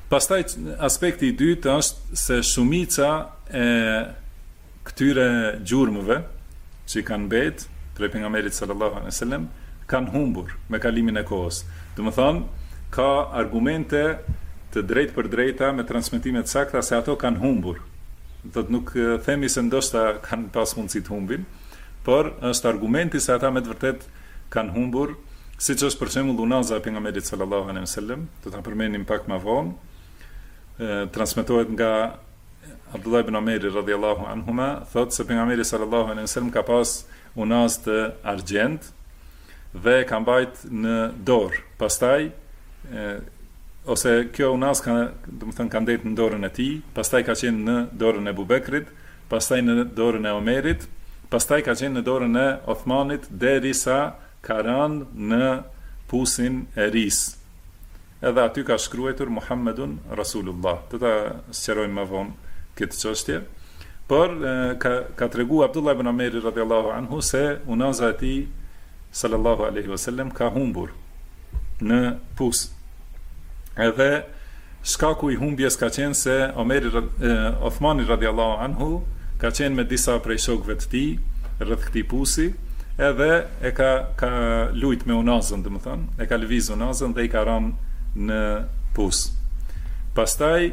Pastaj aspekti I dytë është se shumica e këtyre gjurmëve që I kanë mbet prej pejgamberit sallallahu alaihi wasallam kanë humbur me kalimin e kohës. Do të thonë, ka argumente të drejtë për drejta me transmetime të sakta se ato kanë humbur. Do të nuk themi se ndoshta kanë pas mundësi të humbin, por është argumenti se ata me të vërtet kanë humbur, siç është për shembull unaza e pejgamberit sallallahu alaihi wasallam, do ta përmendim pak më vonë. Transmetohet nga Abdullah ibn Omeri radhiyallahu anhuma, thotë se pejgamberi sallallahu alaihi wasallam ka pas unaz të argjend dhe ka mbajt në dorë. Pastaj ose kjo unaz ka ndet në dorën e tij, pastaj ka qenë në dorën e Abubekrit, pastaj në dorën e Omerit, pastaj ka qenë në dorën e Othmanit derisa ka rënë në pusin e ris. Edhe aty ka shkruar Muhammedun Rasulullah. Do ta sqarojmë më vonë këtë çështje. Por ka tregu Abdullah ibn Omeri radhiyallahu anhu se unaza e tij sallallahu alaihi wasallam ka humbur në pus. Edhe shkaku I humbjes ka qenë se Othmani radhiyallahu anhu ka qenë me disa prej shokëve të tij rreth këtij pusi, edhe e ka lujt me unazën, domethënë, e ka lëviz unazën dhe I ka rënë në pus. Pastaj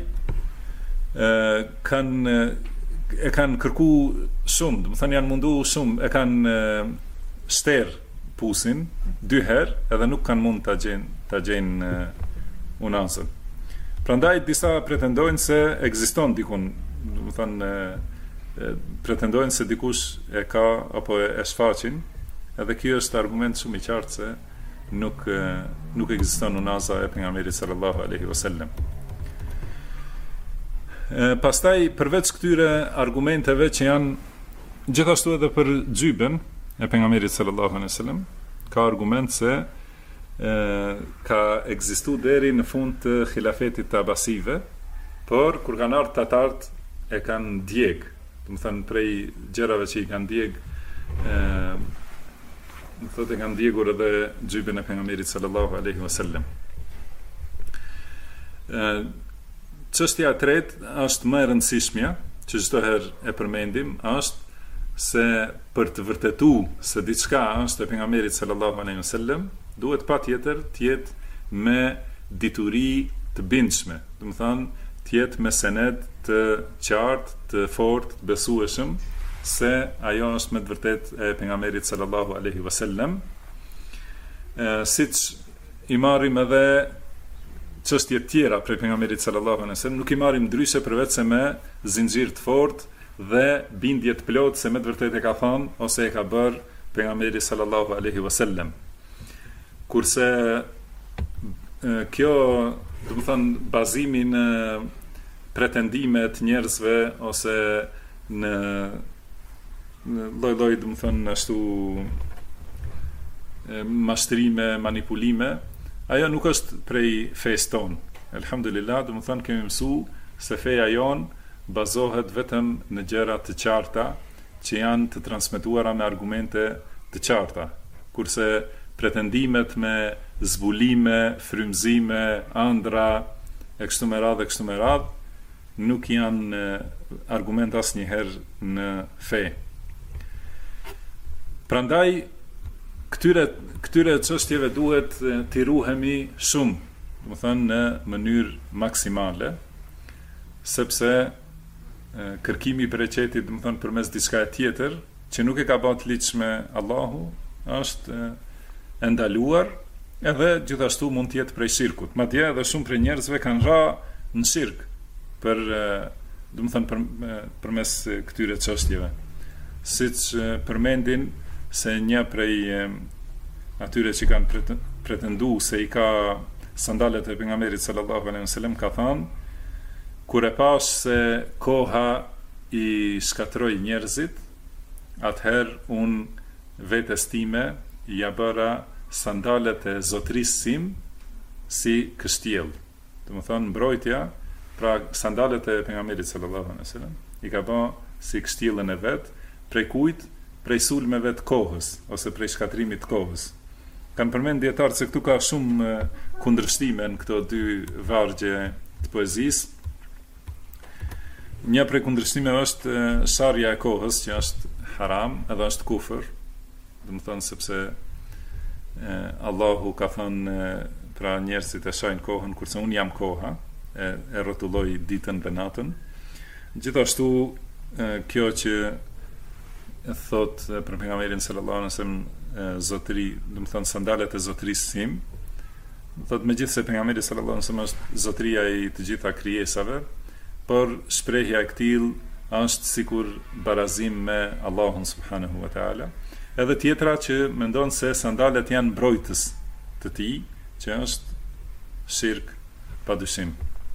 kanë kërku shumë, domethënë janë mundu shumë, e kanë shter pusin 2 herë edhe nuk kanë mund ta gjejnë unazën. Prandaj disa pretendojnë se ekziston dikun, domethënë pretendojnë se dikush e ka apo e shfaqin, edhe kjo është argument shumë I qartë se nuk ekziston unaza e pejgamberit sallallahu alaihi wasallam. Pastaj përveç këtyre argumenteve që janë gjithashtu edhe për gjyben e pejgamberit sallallahu alaihi wasallam, ka argument se ka ekzistuar deri në fund të khilafetit të Abasive, por kur kanë ardhur tatarët e kanë djeg, do të thënë prej gjërave që I kanë djeg, më thotë e kanë djegur edhe gjyben e pejgamberit sallallahu alaihi wasallam. Çështja e tretë është më e rëndësishmja, që çdo herë e përmendim, është se për të vërtetuar se diçka është e pejgamberit sallallahu alaihi wasallam, duhet patjetër të jetë me dituri të bindshme, do të thonë të jetë me sened të qartë, të fortë, të besueshëm se ajo është me të vërtet e pejgamberit sallallahu alaihi wasallam. Siç I marrim edhe çështje të tjera prej pejgamberit sallallahu alaihi wasallam, nuk I marrim ndryshe përveç se me zinxhir të fortë dhe bindje të plotë se me të vërtet e ka thënë ose e ka bërë pejgamberi sallallahu alaihi wasallam. Kurse kjo, do të thënë, bazimi në pretendime të njerëzve ose në lloj-lloj, do të thënë, ashtu mashtrime, manipulime, ajo nuk është prej fesë tonë. Elhamdulillah, do të thënë, kemi mësuar se feja jonë bazohet vetëm në gjëra të qarta që janë të transmetuara me argumente të qarta. Kurse pretendimet me zbulime, frymëzime, ëndra e kështu me radhë nuk janë argument asnjëherë në fe. Prandaj këtyre çështjeve duhet t'i ruhemi shumë, do të thënë në mënyrë maksimale, sepse kërkimi për reqetit, do të thënë përmes diçka tjetër që nuk e ka bërë të ligjshme Allahu, është e ndaluar, edhe gjithashtu mund të jetë prej shirkut. Madje edhe shumë prej njerëzve kanë ra në shirk për, do të thënë përmes këtyre çështjeve. Siç përmendin se një prej atyre që kanë pretenduar se I ka sandalet e pejgamberit sallallahu alaihi wasallam ka thënë, kur e pash se koha I shkatroi njerëzit, atëherë unë vetes time ja bëra sandalet e zotrisë sim si kështjell. Do të thonë mbrojtja, pra sandalet e pejgamberit sallallahu alaihi wasallam I ka bë si kështjellën e vet, prej kujt? Prej sulmeve të kohës ose prej shkatrimit të kohës. Kanë përmend dietarët se këtu ka shumë kundërshtime në këto dy vargje të poezisë. Një prej kundërshtimeve është sharja e kohës, që është haram, edhe është kufër. Do të thonë sepse Allahu ka thënë pra njerëzit e shajnë kohën kurse unë jam koha, e rrotulloj ditën dhe natën. Gjithashtu kjo që thot për pejgamberin sallallahu alaihi wasallam zotëri, do të thonë sandalet e zotërisë sim, thot megjithëse pejgamberi sallallahu alaihi wasallam është zotëria e të gjitha krijesave, por shprehja e këtij është sikur barazim me Allahun subhanahu wa taala. Edhe tjetra që mendon se sandalet janë mbrojtës të tij, që është shirk padyshim.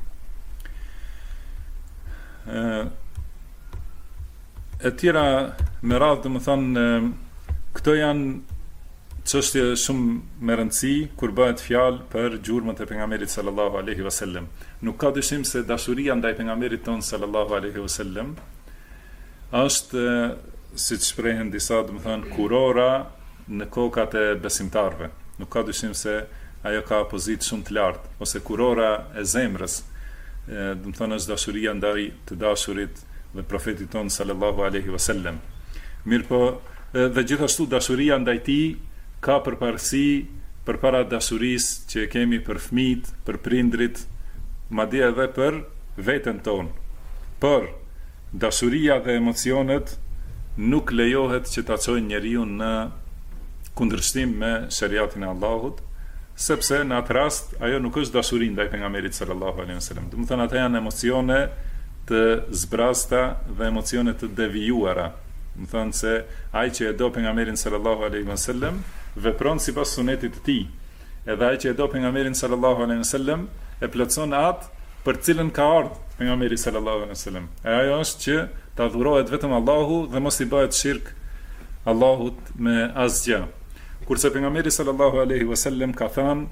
E tjera me radhë, do të thonë, këto janë çështje shumë me rëndësi kur bëhet fjalë për gjurmët e pejgamberit sallallahu alaihi wasallam. Nuk ka dyshim se dashuria ndaj pejgamberit ton sallallahu alaihi wasallam është, siç shprehen disa, do të thonë, kurora në kokat e besimtarëve. Nuk ka dyshim se ajo ka pozitë shumë të lartë, ose kurora e zemrës, do të thonë, është dashuria ndaj të dashurit dhe profetit ton sallallahu alaihi wasallam. Mirpo dhe gjithashtu dashuria ndaj tij ka përparësi përpara dashurisë që kemi për fëmijët, për prindrit, madje edhe për veten tonë. Por dashuria dhe emocionet nuk lejohet që ta çojnë njeriu në kundërshtim me shariatin e Allahut, sepse në atë rast ajo nuk është dashuri ndaj pejgamberit sallallahu alaihi wasallam. Do të thonë ata janë emocione të zbrasta dhe emocione të devijuara. Do të thonë se ai që e do pejgamberin sallallahu alaihi wasallam vepron sipas sunetit të tij. Edhe ai që e do pejgamberin sallallahu alaihi wasallam e plotson atë për cilën ka ardhur pejgamberi sallallahu alaihi wasallam. E ajo është që ta adhurohet vetëm Allahu dhe mos i bëhet shirk Allahut me asgjë. Kurse pejgamberi sallallahu alaihi wasallam ka thënë: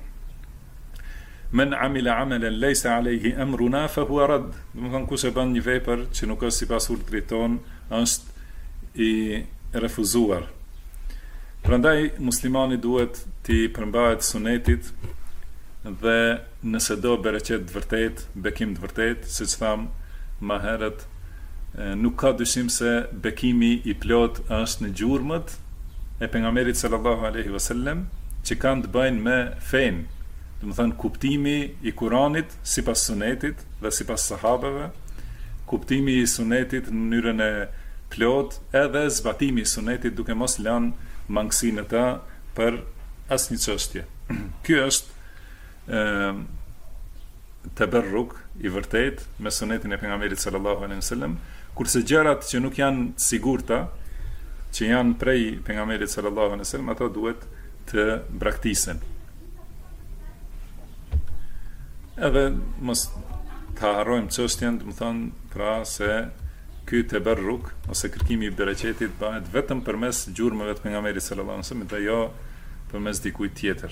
"Men amila amalan laysa alayhi amruna fa huwa rad." Do të thonë, kush e bën një vepër që nuk është sipas urdhrit ton, është i refuzuar. Prandaj muslimani duhet t'i përmbahet sunetit dhe nëse do bereqet të vërtet, bekim të vërtet, siç tham më herët, nuk ka dyshim se bekimi i plot është në gjurmët e pejgamberit sallallahu alaihi wasallam, që kanë të bëjnë me fen, do të thënë kuptimi i Kuranit sipas sunetit dhe sipas sahabeve, kuptimi i sunetit në mënyrën e plot, edhe zbatimi i sunetit duke mos lënë mangësinë e ta për asnjë çështje. Ky është tabarruk i vërtet me sunetin e pejgamberit sallallahu alaihi wasallam, kurse gjërat që nuk janë sigurta, që janë prej pejgamberit sallallahu alaihi wasallam, ato duhet të braktisen. Edhe mos ta harrojmë çështjen, do të thonë, pra se ky tabarruk ose kërkimi i bereqetit bëhet vetëm përmes gjurmëve të pejgamberit sallallahu alaihi wasallam dhe jo përmes dikujt tjetër.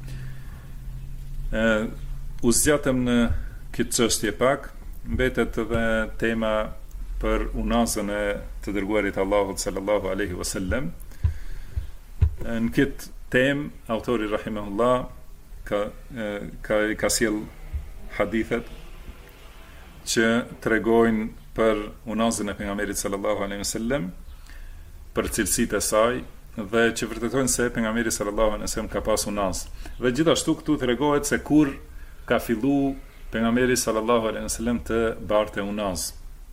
U zgjatëm në këtë çështje pak, mbetet edhe tema për unazën e të dërguarit Allahut sallallahu alaihi wasallam. Në këtë temë autori rahimahullah ka sjell hadithet që tregojnë për unazën e pejgamberit sallallahu alaihi wasallam, për cilësitë e saj dhe që vërtetojnë se pejgamberi sallallahu alaihi wasallam ka pas unaz. Dhe gjithashtu këtu tregohet se kur ka filluar pejgamberi sallallahu alaihi wasallam të barte unaz.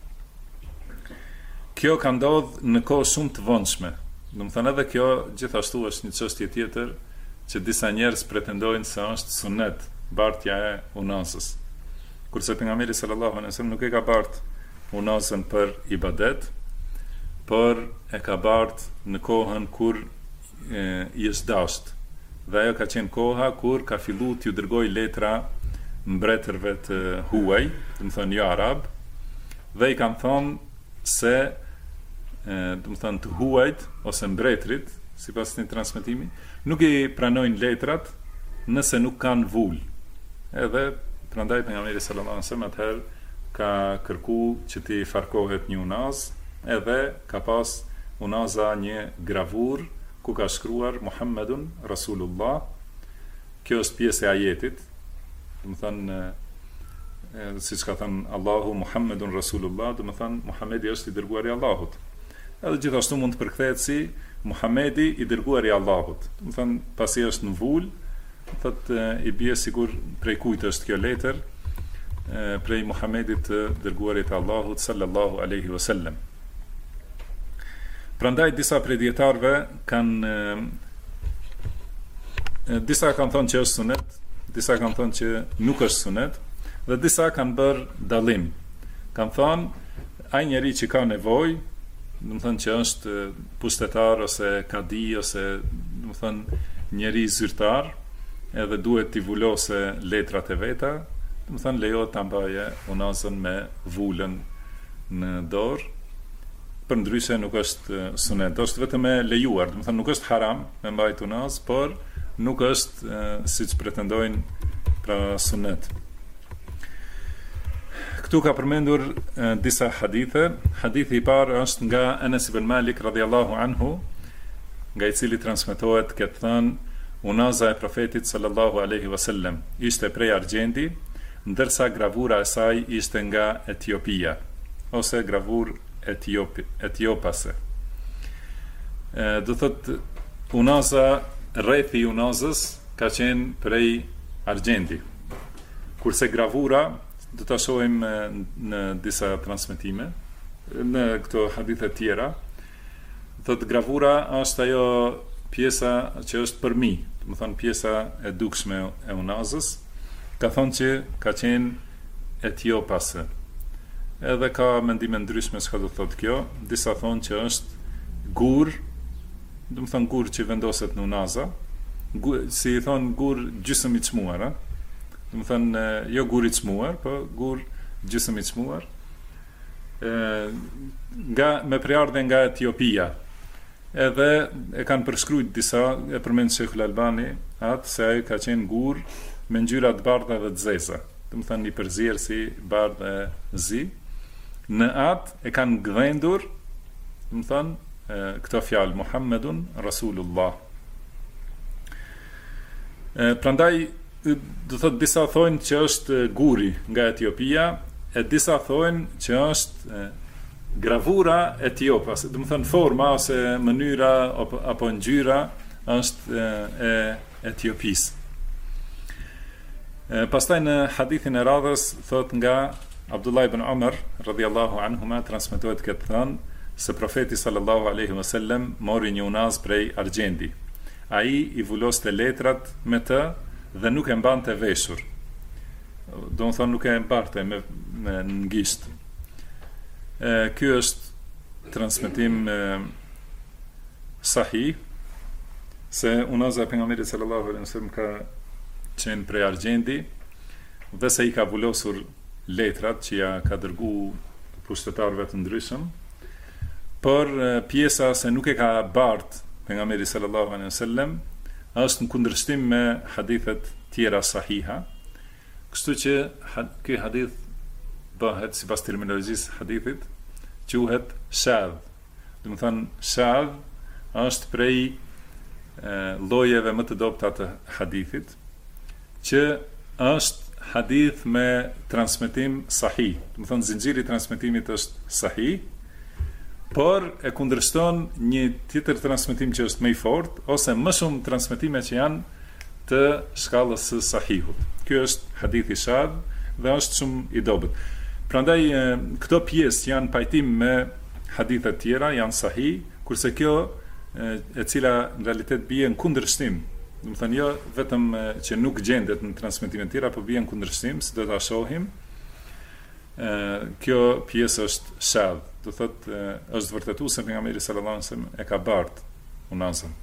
Kjo ka ndodhur në kohë shumë të vonshme. Do të thënë edhe kjo gjithashtu është një çështje tjetër që disa njerëz pretendojnë se është sunet, bartja e unazës. Kurse pejgamberi sallallahu alaihi wasallam nuk e ka bartë unazën për ibadet, por e ka bartë në kohën kur i është dasht. Dhe ajo ka qenë koha kur ka filluar t'ju dërgoj letra mbretërve të huaj, do të thonë jo arab, dhe i kanë thonë se do të thonë të huajt ose mbretrit, sipas një transmetimi, nuk i pranojnë letrat nëse nuk kanë vull. Edhe prandaj pejgamberi sallallahu alaihi wasallam atëherë ka kërku që ti farkohet një unaz, edhe ka pas unaza një gravur ku ka shkruar Muhammedun Rasulullah. Kjo është pjesë e ajetit, do të thënë siç ka thënë Allahu Muhammedun Rasulullah, do të thënë Muhamedi është i dërguari i Allahut. Edhe gjithashtu mund të përkthehet si Muhamedi i dërguari i Allahut. Do të thënë pasi është në vul, thotë i bie sigur prej kujt është kjo letër, prej Muhamedit të dërguarit të Allahut sallallahu alaihi wasallam. Prandaj disa prej dietarëve kanë disa kanë thënë që është sunet, disa kanë thënë që nuk është sunet, dhe disa kanë bërë dallim. Kanë thënë ai njeri që ka nevojë, do të thënë që është pushtetar ose kadi ose do të thënë njeri zyrtar, edhe duhet t'i vulose letrat e veta, do të thënë lejohet ta mbaje unazën me vulën në dorë. Përndryshe nuk është sunet, është vetëm e lejuar, do të thënë nuk është haram me mbajtur unaz, por nuk është siç pretendojnë pra sunet. Këtu ka përmendur disa hadithe. Hadithi i parë është nga Anas ibn Malik radhiyallahu anhu, nga i cili transmetohet këtë thënë, unaza e profetit sallallahu alaihi wasallam ishte prej argjendi, ndërsa gravura e saj ishte nga Etiopia, ose gravur etiopase. Do thot unaza, rrethi i unazës ka qenë prej argjendi, kurse gravura do ta shohim në disa transmetime në këto hadithe tjera. Thot gravura është ajo pjesa që është përmi, do të thonë pjesa e dukshme e unazës, ka thonë që ka qenë etiopase. Edhe ka mendime ndryshme çka do thotë kjo. Disa thonë që është gur, do të thonë gur që vendoset në unaza, si i thonë gur gjysmë i çmuar, do të thonë jo gur i çmuar, po gur gjysmë i çmuar. Nga me preardhje nga Etiopia. Edhe e kanë përshkruajt disa, e përmend Sheikhul Albani, atë se ai ka qenë gur me ngjyra të bardha dhe të zeza, do të thonë i përzier si bardhë e zi. Në atë e kanë gdhendur, do të thonë këto fjalë Muhammedun Rasulullah. Prandaj do thotë disa thonë që është guri nga Etiopia, e disa thonë që është gravura etiopase, do të thonë forma ose mënyra apo ngjyra është e Etiopisë. Pastaj në hadithin e radhës thot nga Abdullah ibn Umar radhiyallahu anhuma transmetohet këtë thënë se profeti sallallahu alaihi wasallam mori një unaz prej argjendi. Ai i vuloste letrat me të dhe nuk e mbante veshur. Do të thonë nuk e mbarte me ngisht. Ky është transmetim sahih se unaza e pejgamberit sallallahu alaihi wasallam ka qenë prej argjendi dhe se i ka vulosur letrat që ja ka dërgu pushtetarëve të ndryshëm, por pjesa se nuk e ka bart pejgamberi sallallahu alaihi wasallam është në kundërshtim me hadithet tjera sahiha, kështu që ky hadith bëhet sipas terminologjisë hadithit quhet shadh. Do të thonë shadh është prej llojeve më të dobta të hadithit, që është hadith me transmetim sahih. Do të thonë zinxhiri i transmetimit është sahih, por e kundërshton një tjetër transmetim që është më i fortë ose më shumë transmetime që janë të shkallës së sahihut. Ky është hadithi shadh dhe është shumë i dobët. Prandaj këto pjesë janë pajtim me hadithe të tjera, janë sahih, kurse kjo e cila në realitet bie në kundërshtim. Do të thënë jo vetëm që nuk gjendet në transmetime të tjera, por bie në kundërshtim, si do ta shohim. Kjo pjesë është shadh, do thotë është vërtetuar se pejgamberi sallallahu alajhi wasallam e ka bart unazën.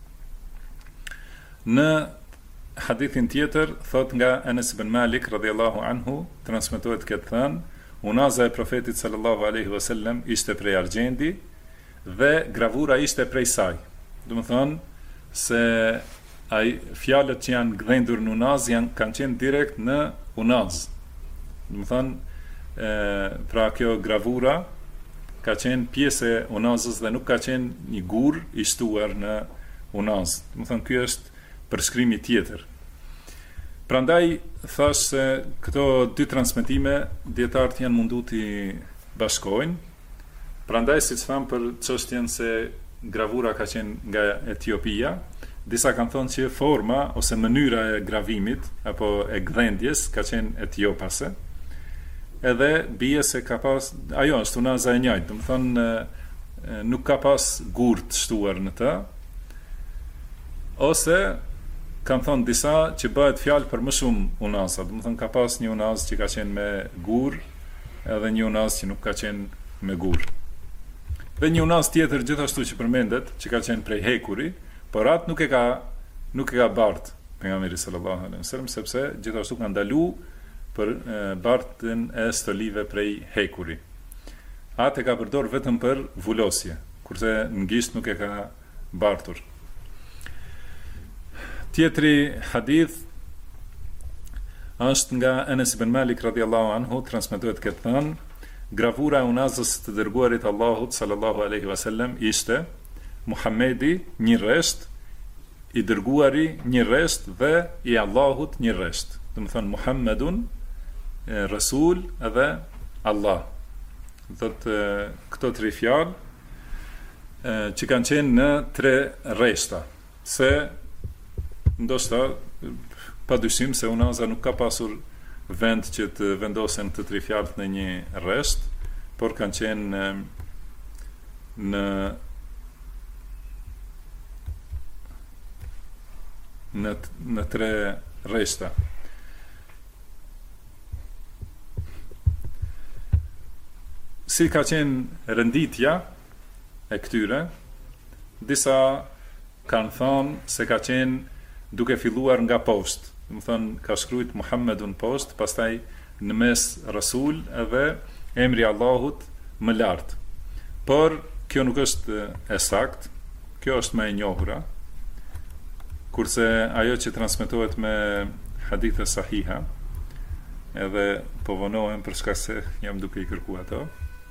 Në hadithin tjetër thot nga Anas ibn Malik radhiyallahu anhu transmetohet këtë thënë, unaza e profetit sallallahu alaihi wasallam ishte prej argjendi dhe gravura ishte prej saj. Do të thonë se ai fjalët që janë gdhendur në unaz kanë qenë direkt në unaz. Do të thonë pra kjo gravura ka qenë pjesë e unazës dhe nuk ka qenë një gur i shtuar në unaz. Do të thonë ky është përshkrimi tjetër. Prandaj thash se këto dy transmetime dietarët janë mundu t'i bashkojnë. Prandaj siç tham për çështjen se gravura ka qenë nga Etiopia, disa kanë thonë që forma ose mënyra e gravimit apo e gdhendjes ka qenë etiopase. Edhe bie se ka pas ajo është unaza e njëjtë, do të thonë nuk ka pas gur të shtuar në të, ose kanë thonë disa që bëhet fjalë për më shumë unaza, do të thonë ka pas një unazë që ka qenë me gur, edhe një unazë që nuk ka qenë me gur. Dhe një unazë tjetër gjithashtu që përmendet, që ka qenë prej hekuri, por atë nuk e ka bart pejgamberi sallallahu alaihi wasallam, sepse gjithashtu ka ndalu për bartën e stolive prej hekuri. Atë e ka përdor vetëm për vulosje, kurse në gisht nuk e ka bartur. Tjetri hadith është nga Enes ibn Malik radhiyallahu anhu, transmetohet këtë thënë, gravura e unazës të dërguarit Allahut sallallahu alaihi wasallam ishte Muhamedi një rresht, i dërguari një rresht dhe i Allahut një rresht. Do të thonë Muhammedun, Rasul edhe Allah. Këto tre fjalë që kanë qenë në tre rreshta, se ndoshta padyshim se unaza nuk ka pasur vend që të vendosen të tre fjalët në një rresht, por kanë qenë në tre rreshta. Si ka qenë renditja e këtyre, disa kanë thonë se ka qenë duke filluar nga poshtë. Do të thonë ka shkruajt Muhammedun poshtë, pastaj në mes Rasul edhe emri Allahut më lart. Por kjo nuk është e saktë, kjo është më e njohura. Kurse ajo që transmetohet me hadithe sahiha, edhe po vonohem për shkak se jam duke i kërkuar ato.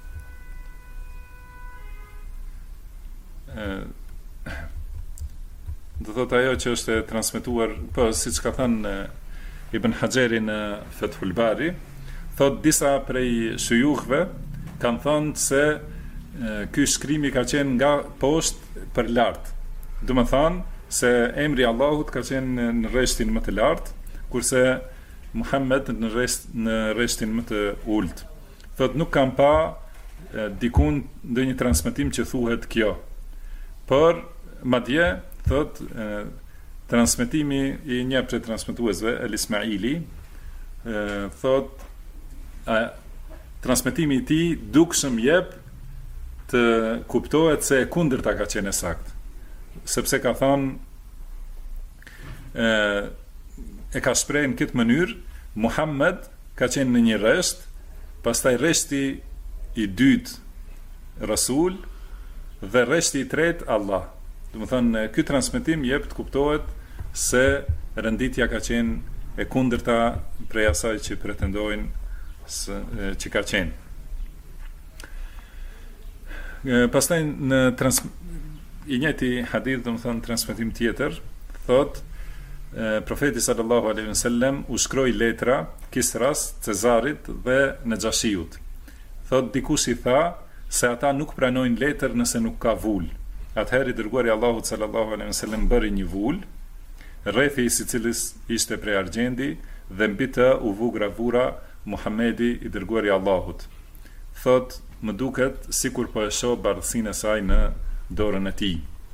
Do thot ajo që është transmetuar, po siç ka thënë Ibn Hajeri në Fathul Bari, thot disa prej shuyukhve kanë thënë se ky shkrimi ka qenë nga poshtë për lart. Do të thonë se emri Allahut ka qenë në rreshtin më të lartë, kurse Muhammed në rreshtin më të ulët. Thot nuk kam pa dikun ndonjë transmetim që thuhet kjo. Por madje thot transmetimi i një prej transmetuesve El Ismaili thot transmetimi i tij dukshëm jep të kuptohet se e kundërta ka qenë saktë, sepse ka thënë e ka shprehur në këtë mënyrë Muhammed ka qenë në një rresht, pastaj rreshti i dytë Rasul dhe rreshti i tretë Allah. Do të thonë ky transmetim jep të kuptohet se renditja ka qenë e kundërta prej asaj që pretendojnë që ka qenë. Pastaj në i njëjti hadith, do të thonë transmetim tjetër, thot profeti sallallahu alaihi wasallam u shkroi letra Kisras, Cezarit dhe Naxhashiut. Thot dikush i tha se ata nuk pranojnë letër nëse nuk ka vul. Atëherë i dërguari Allahut sallallahu alaihi wasallam bëri një vul, rrethi i cilës ishte prej argjendi, dhe mbi të u vu gravura Muhamedi i dërguari Allahut. Thot, më duket sikur po e shoh bardhësinë e saj në dorën e tij.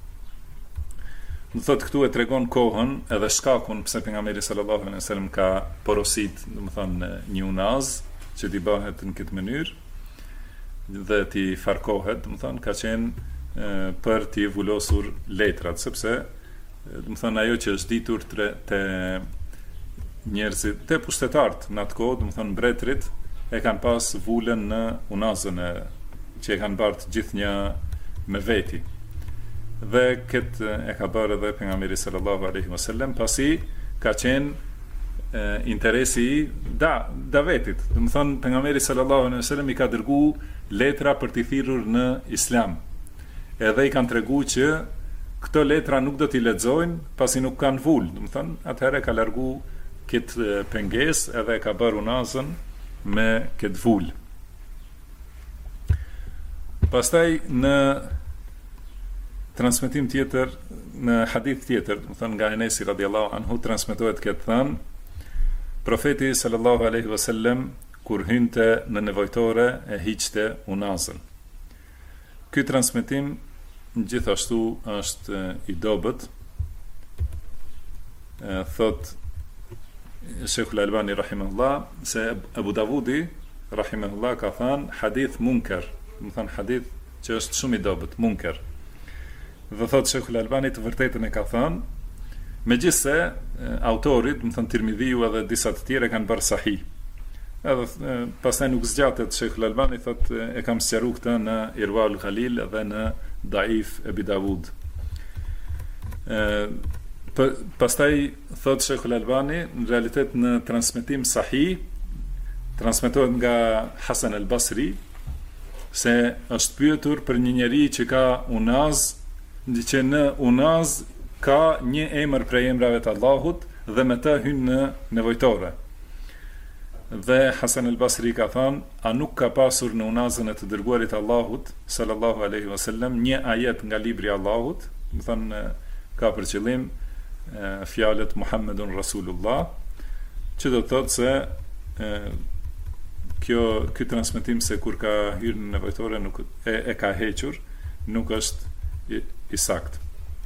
Do thot këtu e tregon kohën edhe shkakun pse pejgamberi sallallahu alaihi wasallam ka porosit, do të thonë një unaz që t'i bëhet në këtë mënyrë dhe t'i farkohet, do të thonë ka qenë për t'i vulosur letrat, sepse do të thonë ajo që është ditur te njerëzit, te pushtetarët në atë kohë, do të thonë mbretërit e kanë pas vulën në unazën që e kanë bart gjithnjë me veti. Dhe këtë e ka bërë edhe pejgamberi sallallahu alaihi wasallam, pasi ka qenë interesi i davetit. Do të thonë pejgamberi sallallahu alaihi wasallam i ka dërguar letra për t'i thirrur në Islam. Edhe i kanë treguar që këto letra nuk do t'i lexojnë pasi nuk kanë vul. Do të thonë atëherë ka largu këtë pengesë edhe ka bërë unazën me këtë vull. Pastaj në transmetim tjetër, në hadith tjetër, do të thënë nga Enesi radhiyallahu anhu transmetohet këtë thënë, profeti sallallahu alaihi wasallam kur hynte në nevojtore e hiqte unazën. Ky transmetim gjithashtu është i dobët. Thot Sheikhul Albani rahimahullah se Abu Davudi rahimahullah ka thënë hadith munker, do të thënë hadith që është shumë i dobët, munker. Dhe thot Sheikhul Albani të vërtetën e ka thënë, megjithse autorit, do të thënë Tirmidhiu edhe disa të tjerë kanë bërë sahih. Edhe pastaj nuk zgjatet Sheikhul Albani, thot e kam sqaruar këtë në Irwaul Ghalil edhe në Daif Abi Davud. Pastaj thot Sheikhul Albani, në realitet në transmetim sahih transmetohet nga Hasan al-Basri se është pyetur për një njeri që ka unaz, që në unaz ka një emër prej emrave të Allahut dhe me të hyn në nevojtore. Dhe Hasan al-Basri ka thënë, a nuk ka pasur në unazën e të dërguarit Allahut sallallahu alaihi wasallam një ajet nga libri i Allahut, do të thënë ka për qëllim fjalët Muhammedun Rasulullah, që do të thotë se ky transmetim se kur ka hyrë në nevojtore nuk e ka hequr, nuk është i saktë.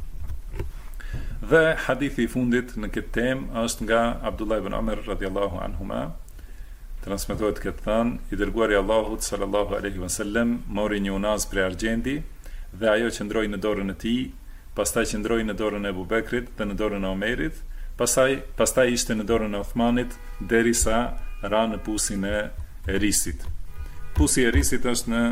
Dhe hadithi i fundit në këtë temë është nga Abdullah ibn Umar radhiyallahu anhuma. Transmetohet këtë thënë, i dërguari i Allahut sallallahu alaihi wasallam mori një unaz prej argjendi dhe ajo qëndroi në dorën e tij, pastaj qëndroi në dorën e Abu Bekrit dhe në dorën e Omerit, pastaj ishte në dorën e Uthmanit derisa ra në pusin e risit. Pusi i risit është në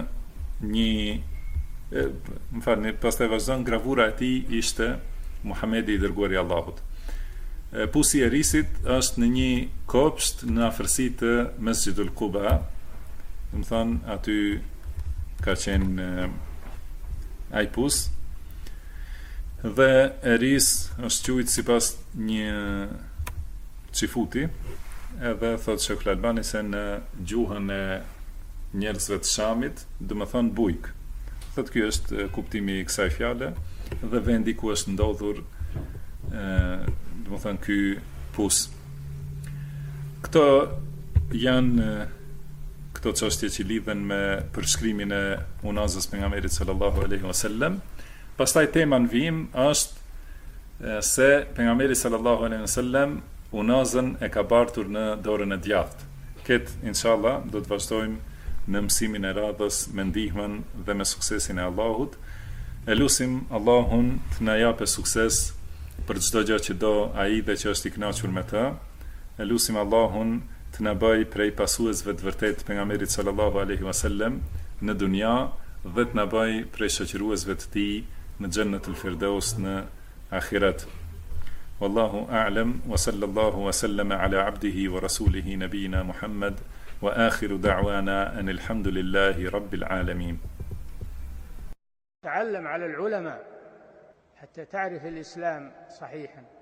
një pastaj vazhdon gravura e tij ishte Muhamedi i dërguari i Allahut. Pusi i risit është në një kopsht në afërsi të Mesjidul Quba, do të thonë aty ka qenë ai pus, dhe e ris është quajtur sipas një qifuti, edhe thot Sheikhul Albani se në gjuhën e njerëzve të Shamit, do të thonë bujk. Thot ky është kuptimi i kësaj fjale dhe vendi ku është ndodhur do të thënë ky pus. Këto janë këto çështje që lidhen me përshkrimin e unazës pejgamberit sallallahu alaihi wasallam. Pastaj tema në vijim është se pejgamberi sallallahu alaihi wasallam unazën e ka bartur në dorën e djathtë. Këtë inshallah do të vazhdojmë në mësimin e radhës me ndihmën dhe me suksesin e Allahut. E lutim Allahun të na japë sukses për çdo gjë që do ai dhe që është i kënaqur me të. E lutim Allahun të na bëj prej pasuesve të vërtet pejgamberit sallallahu alaihi wasallam në dunja dhe të na bëj prej shoqëruesve të tij në Jannatul Firdaus në ahiret. Wallahu a'lam wa sallallahu wa sallama ala abdihi wa rasulihi nabiyina Muhammad wa akhiru da'wana anil hamdulillahi rabbil alamin. تعلم على العلماء حتى تعرف الإسلام صحيحا.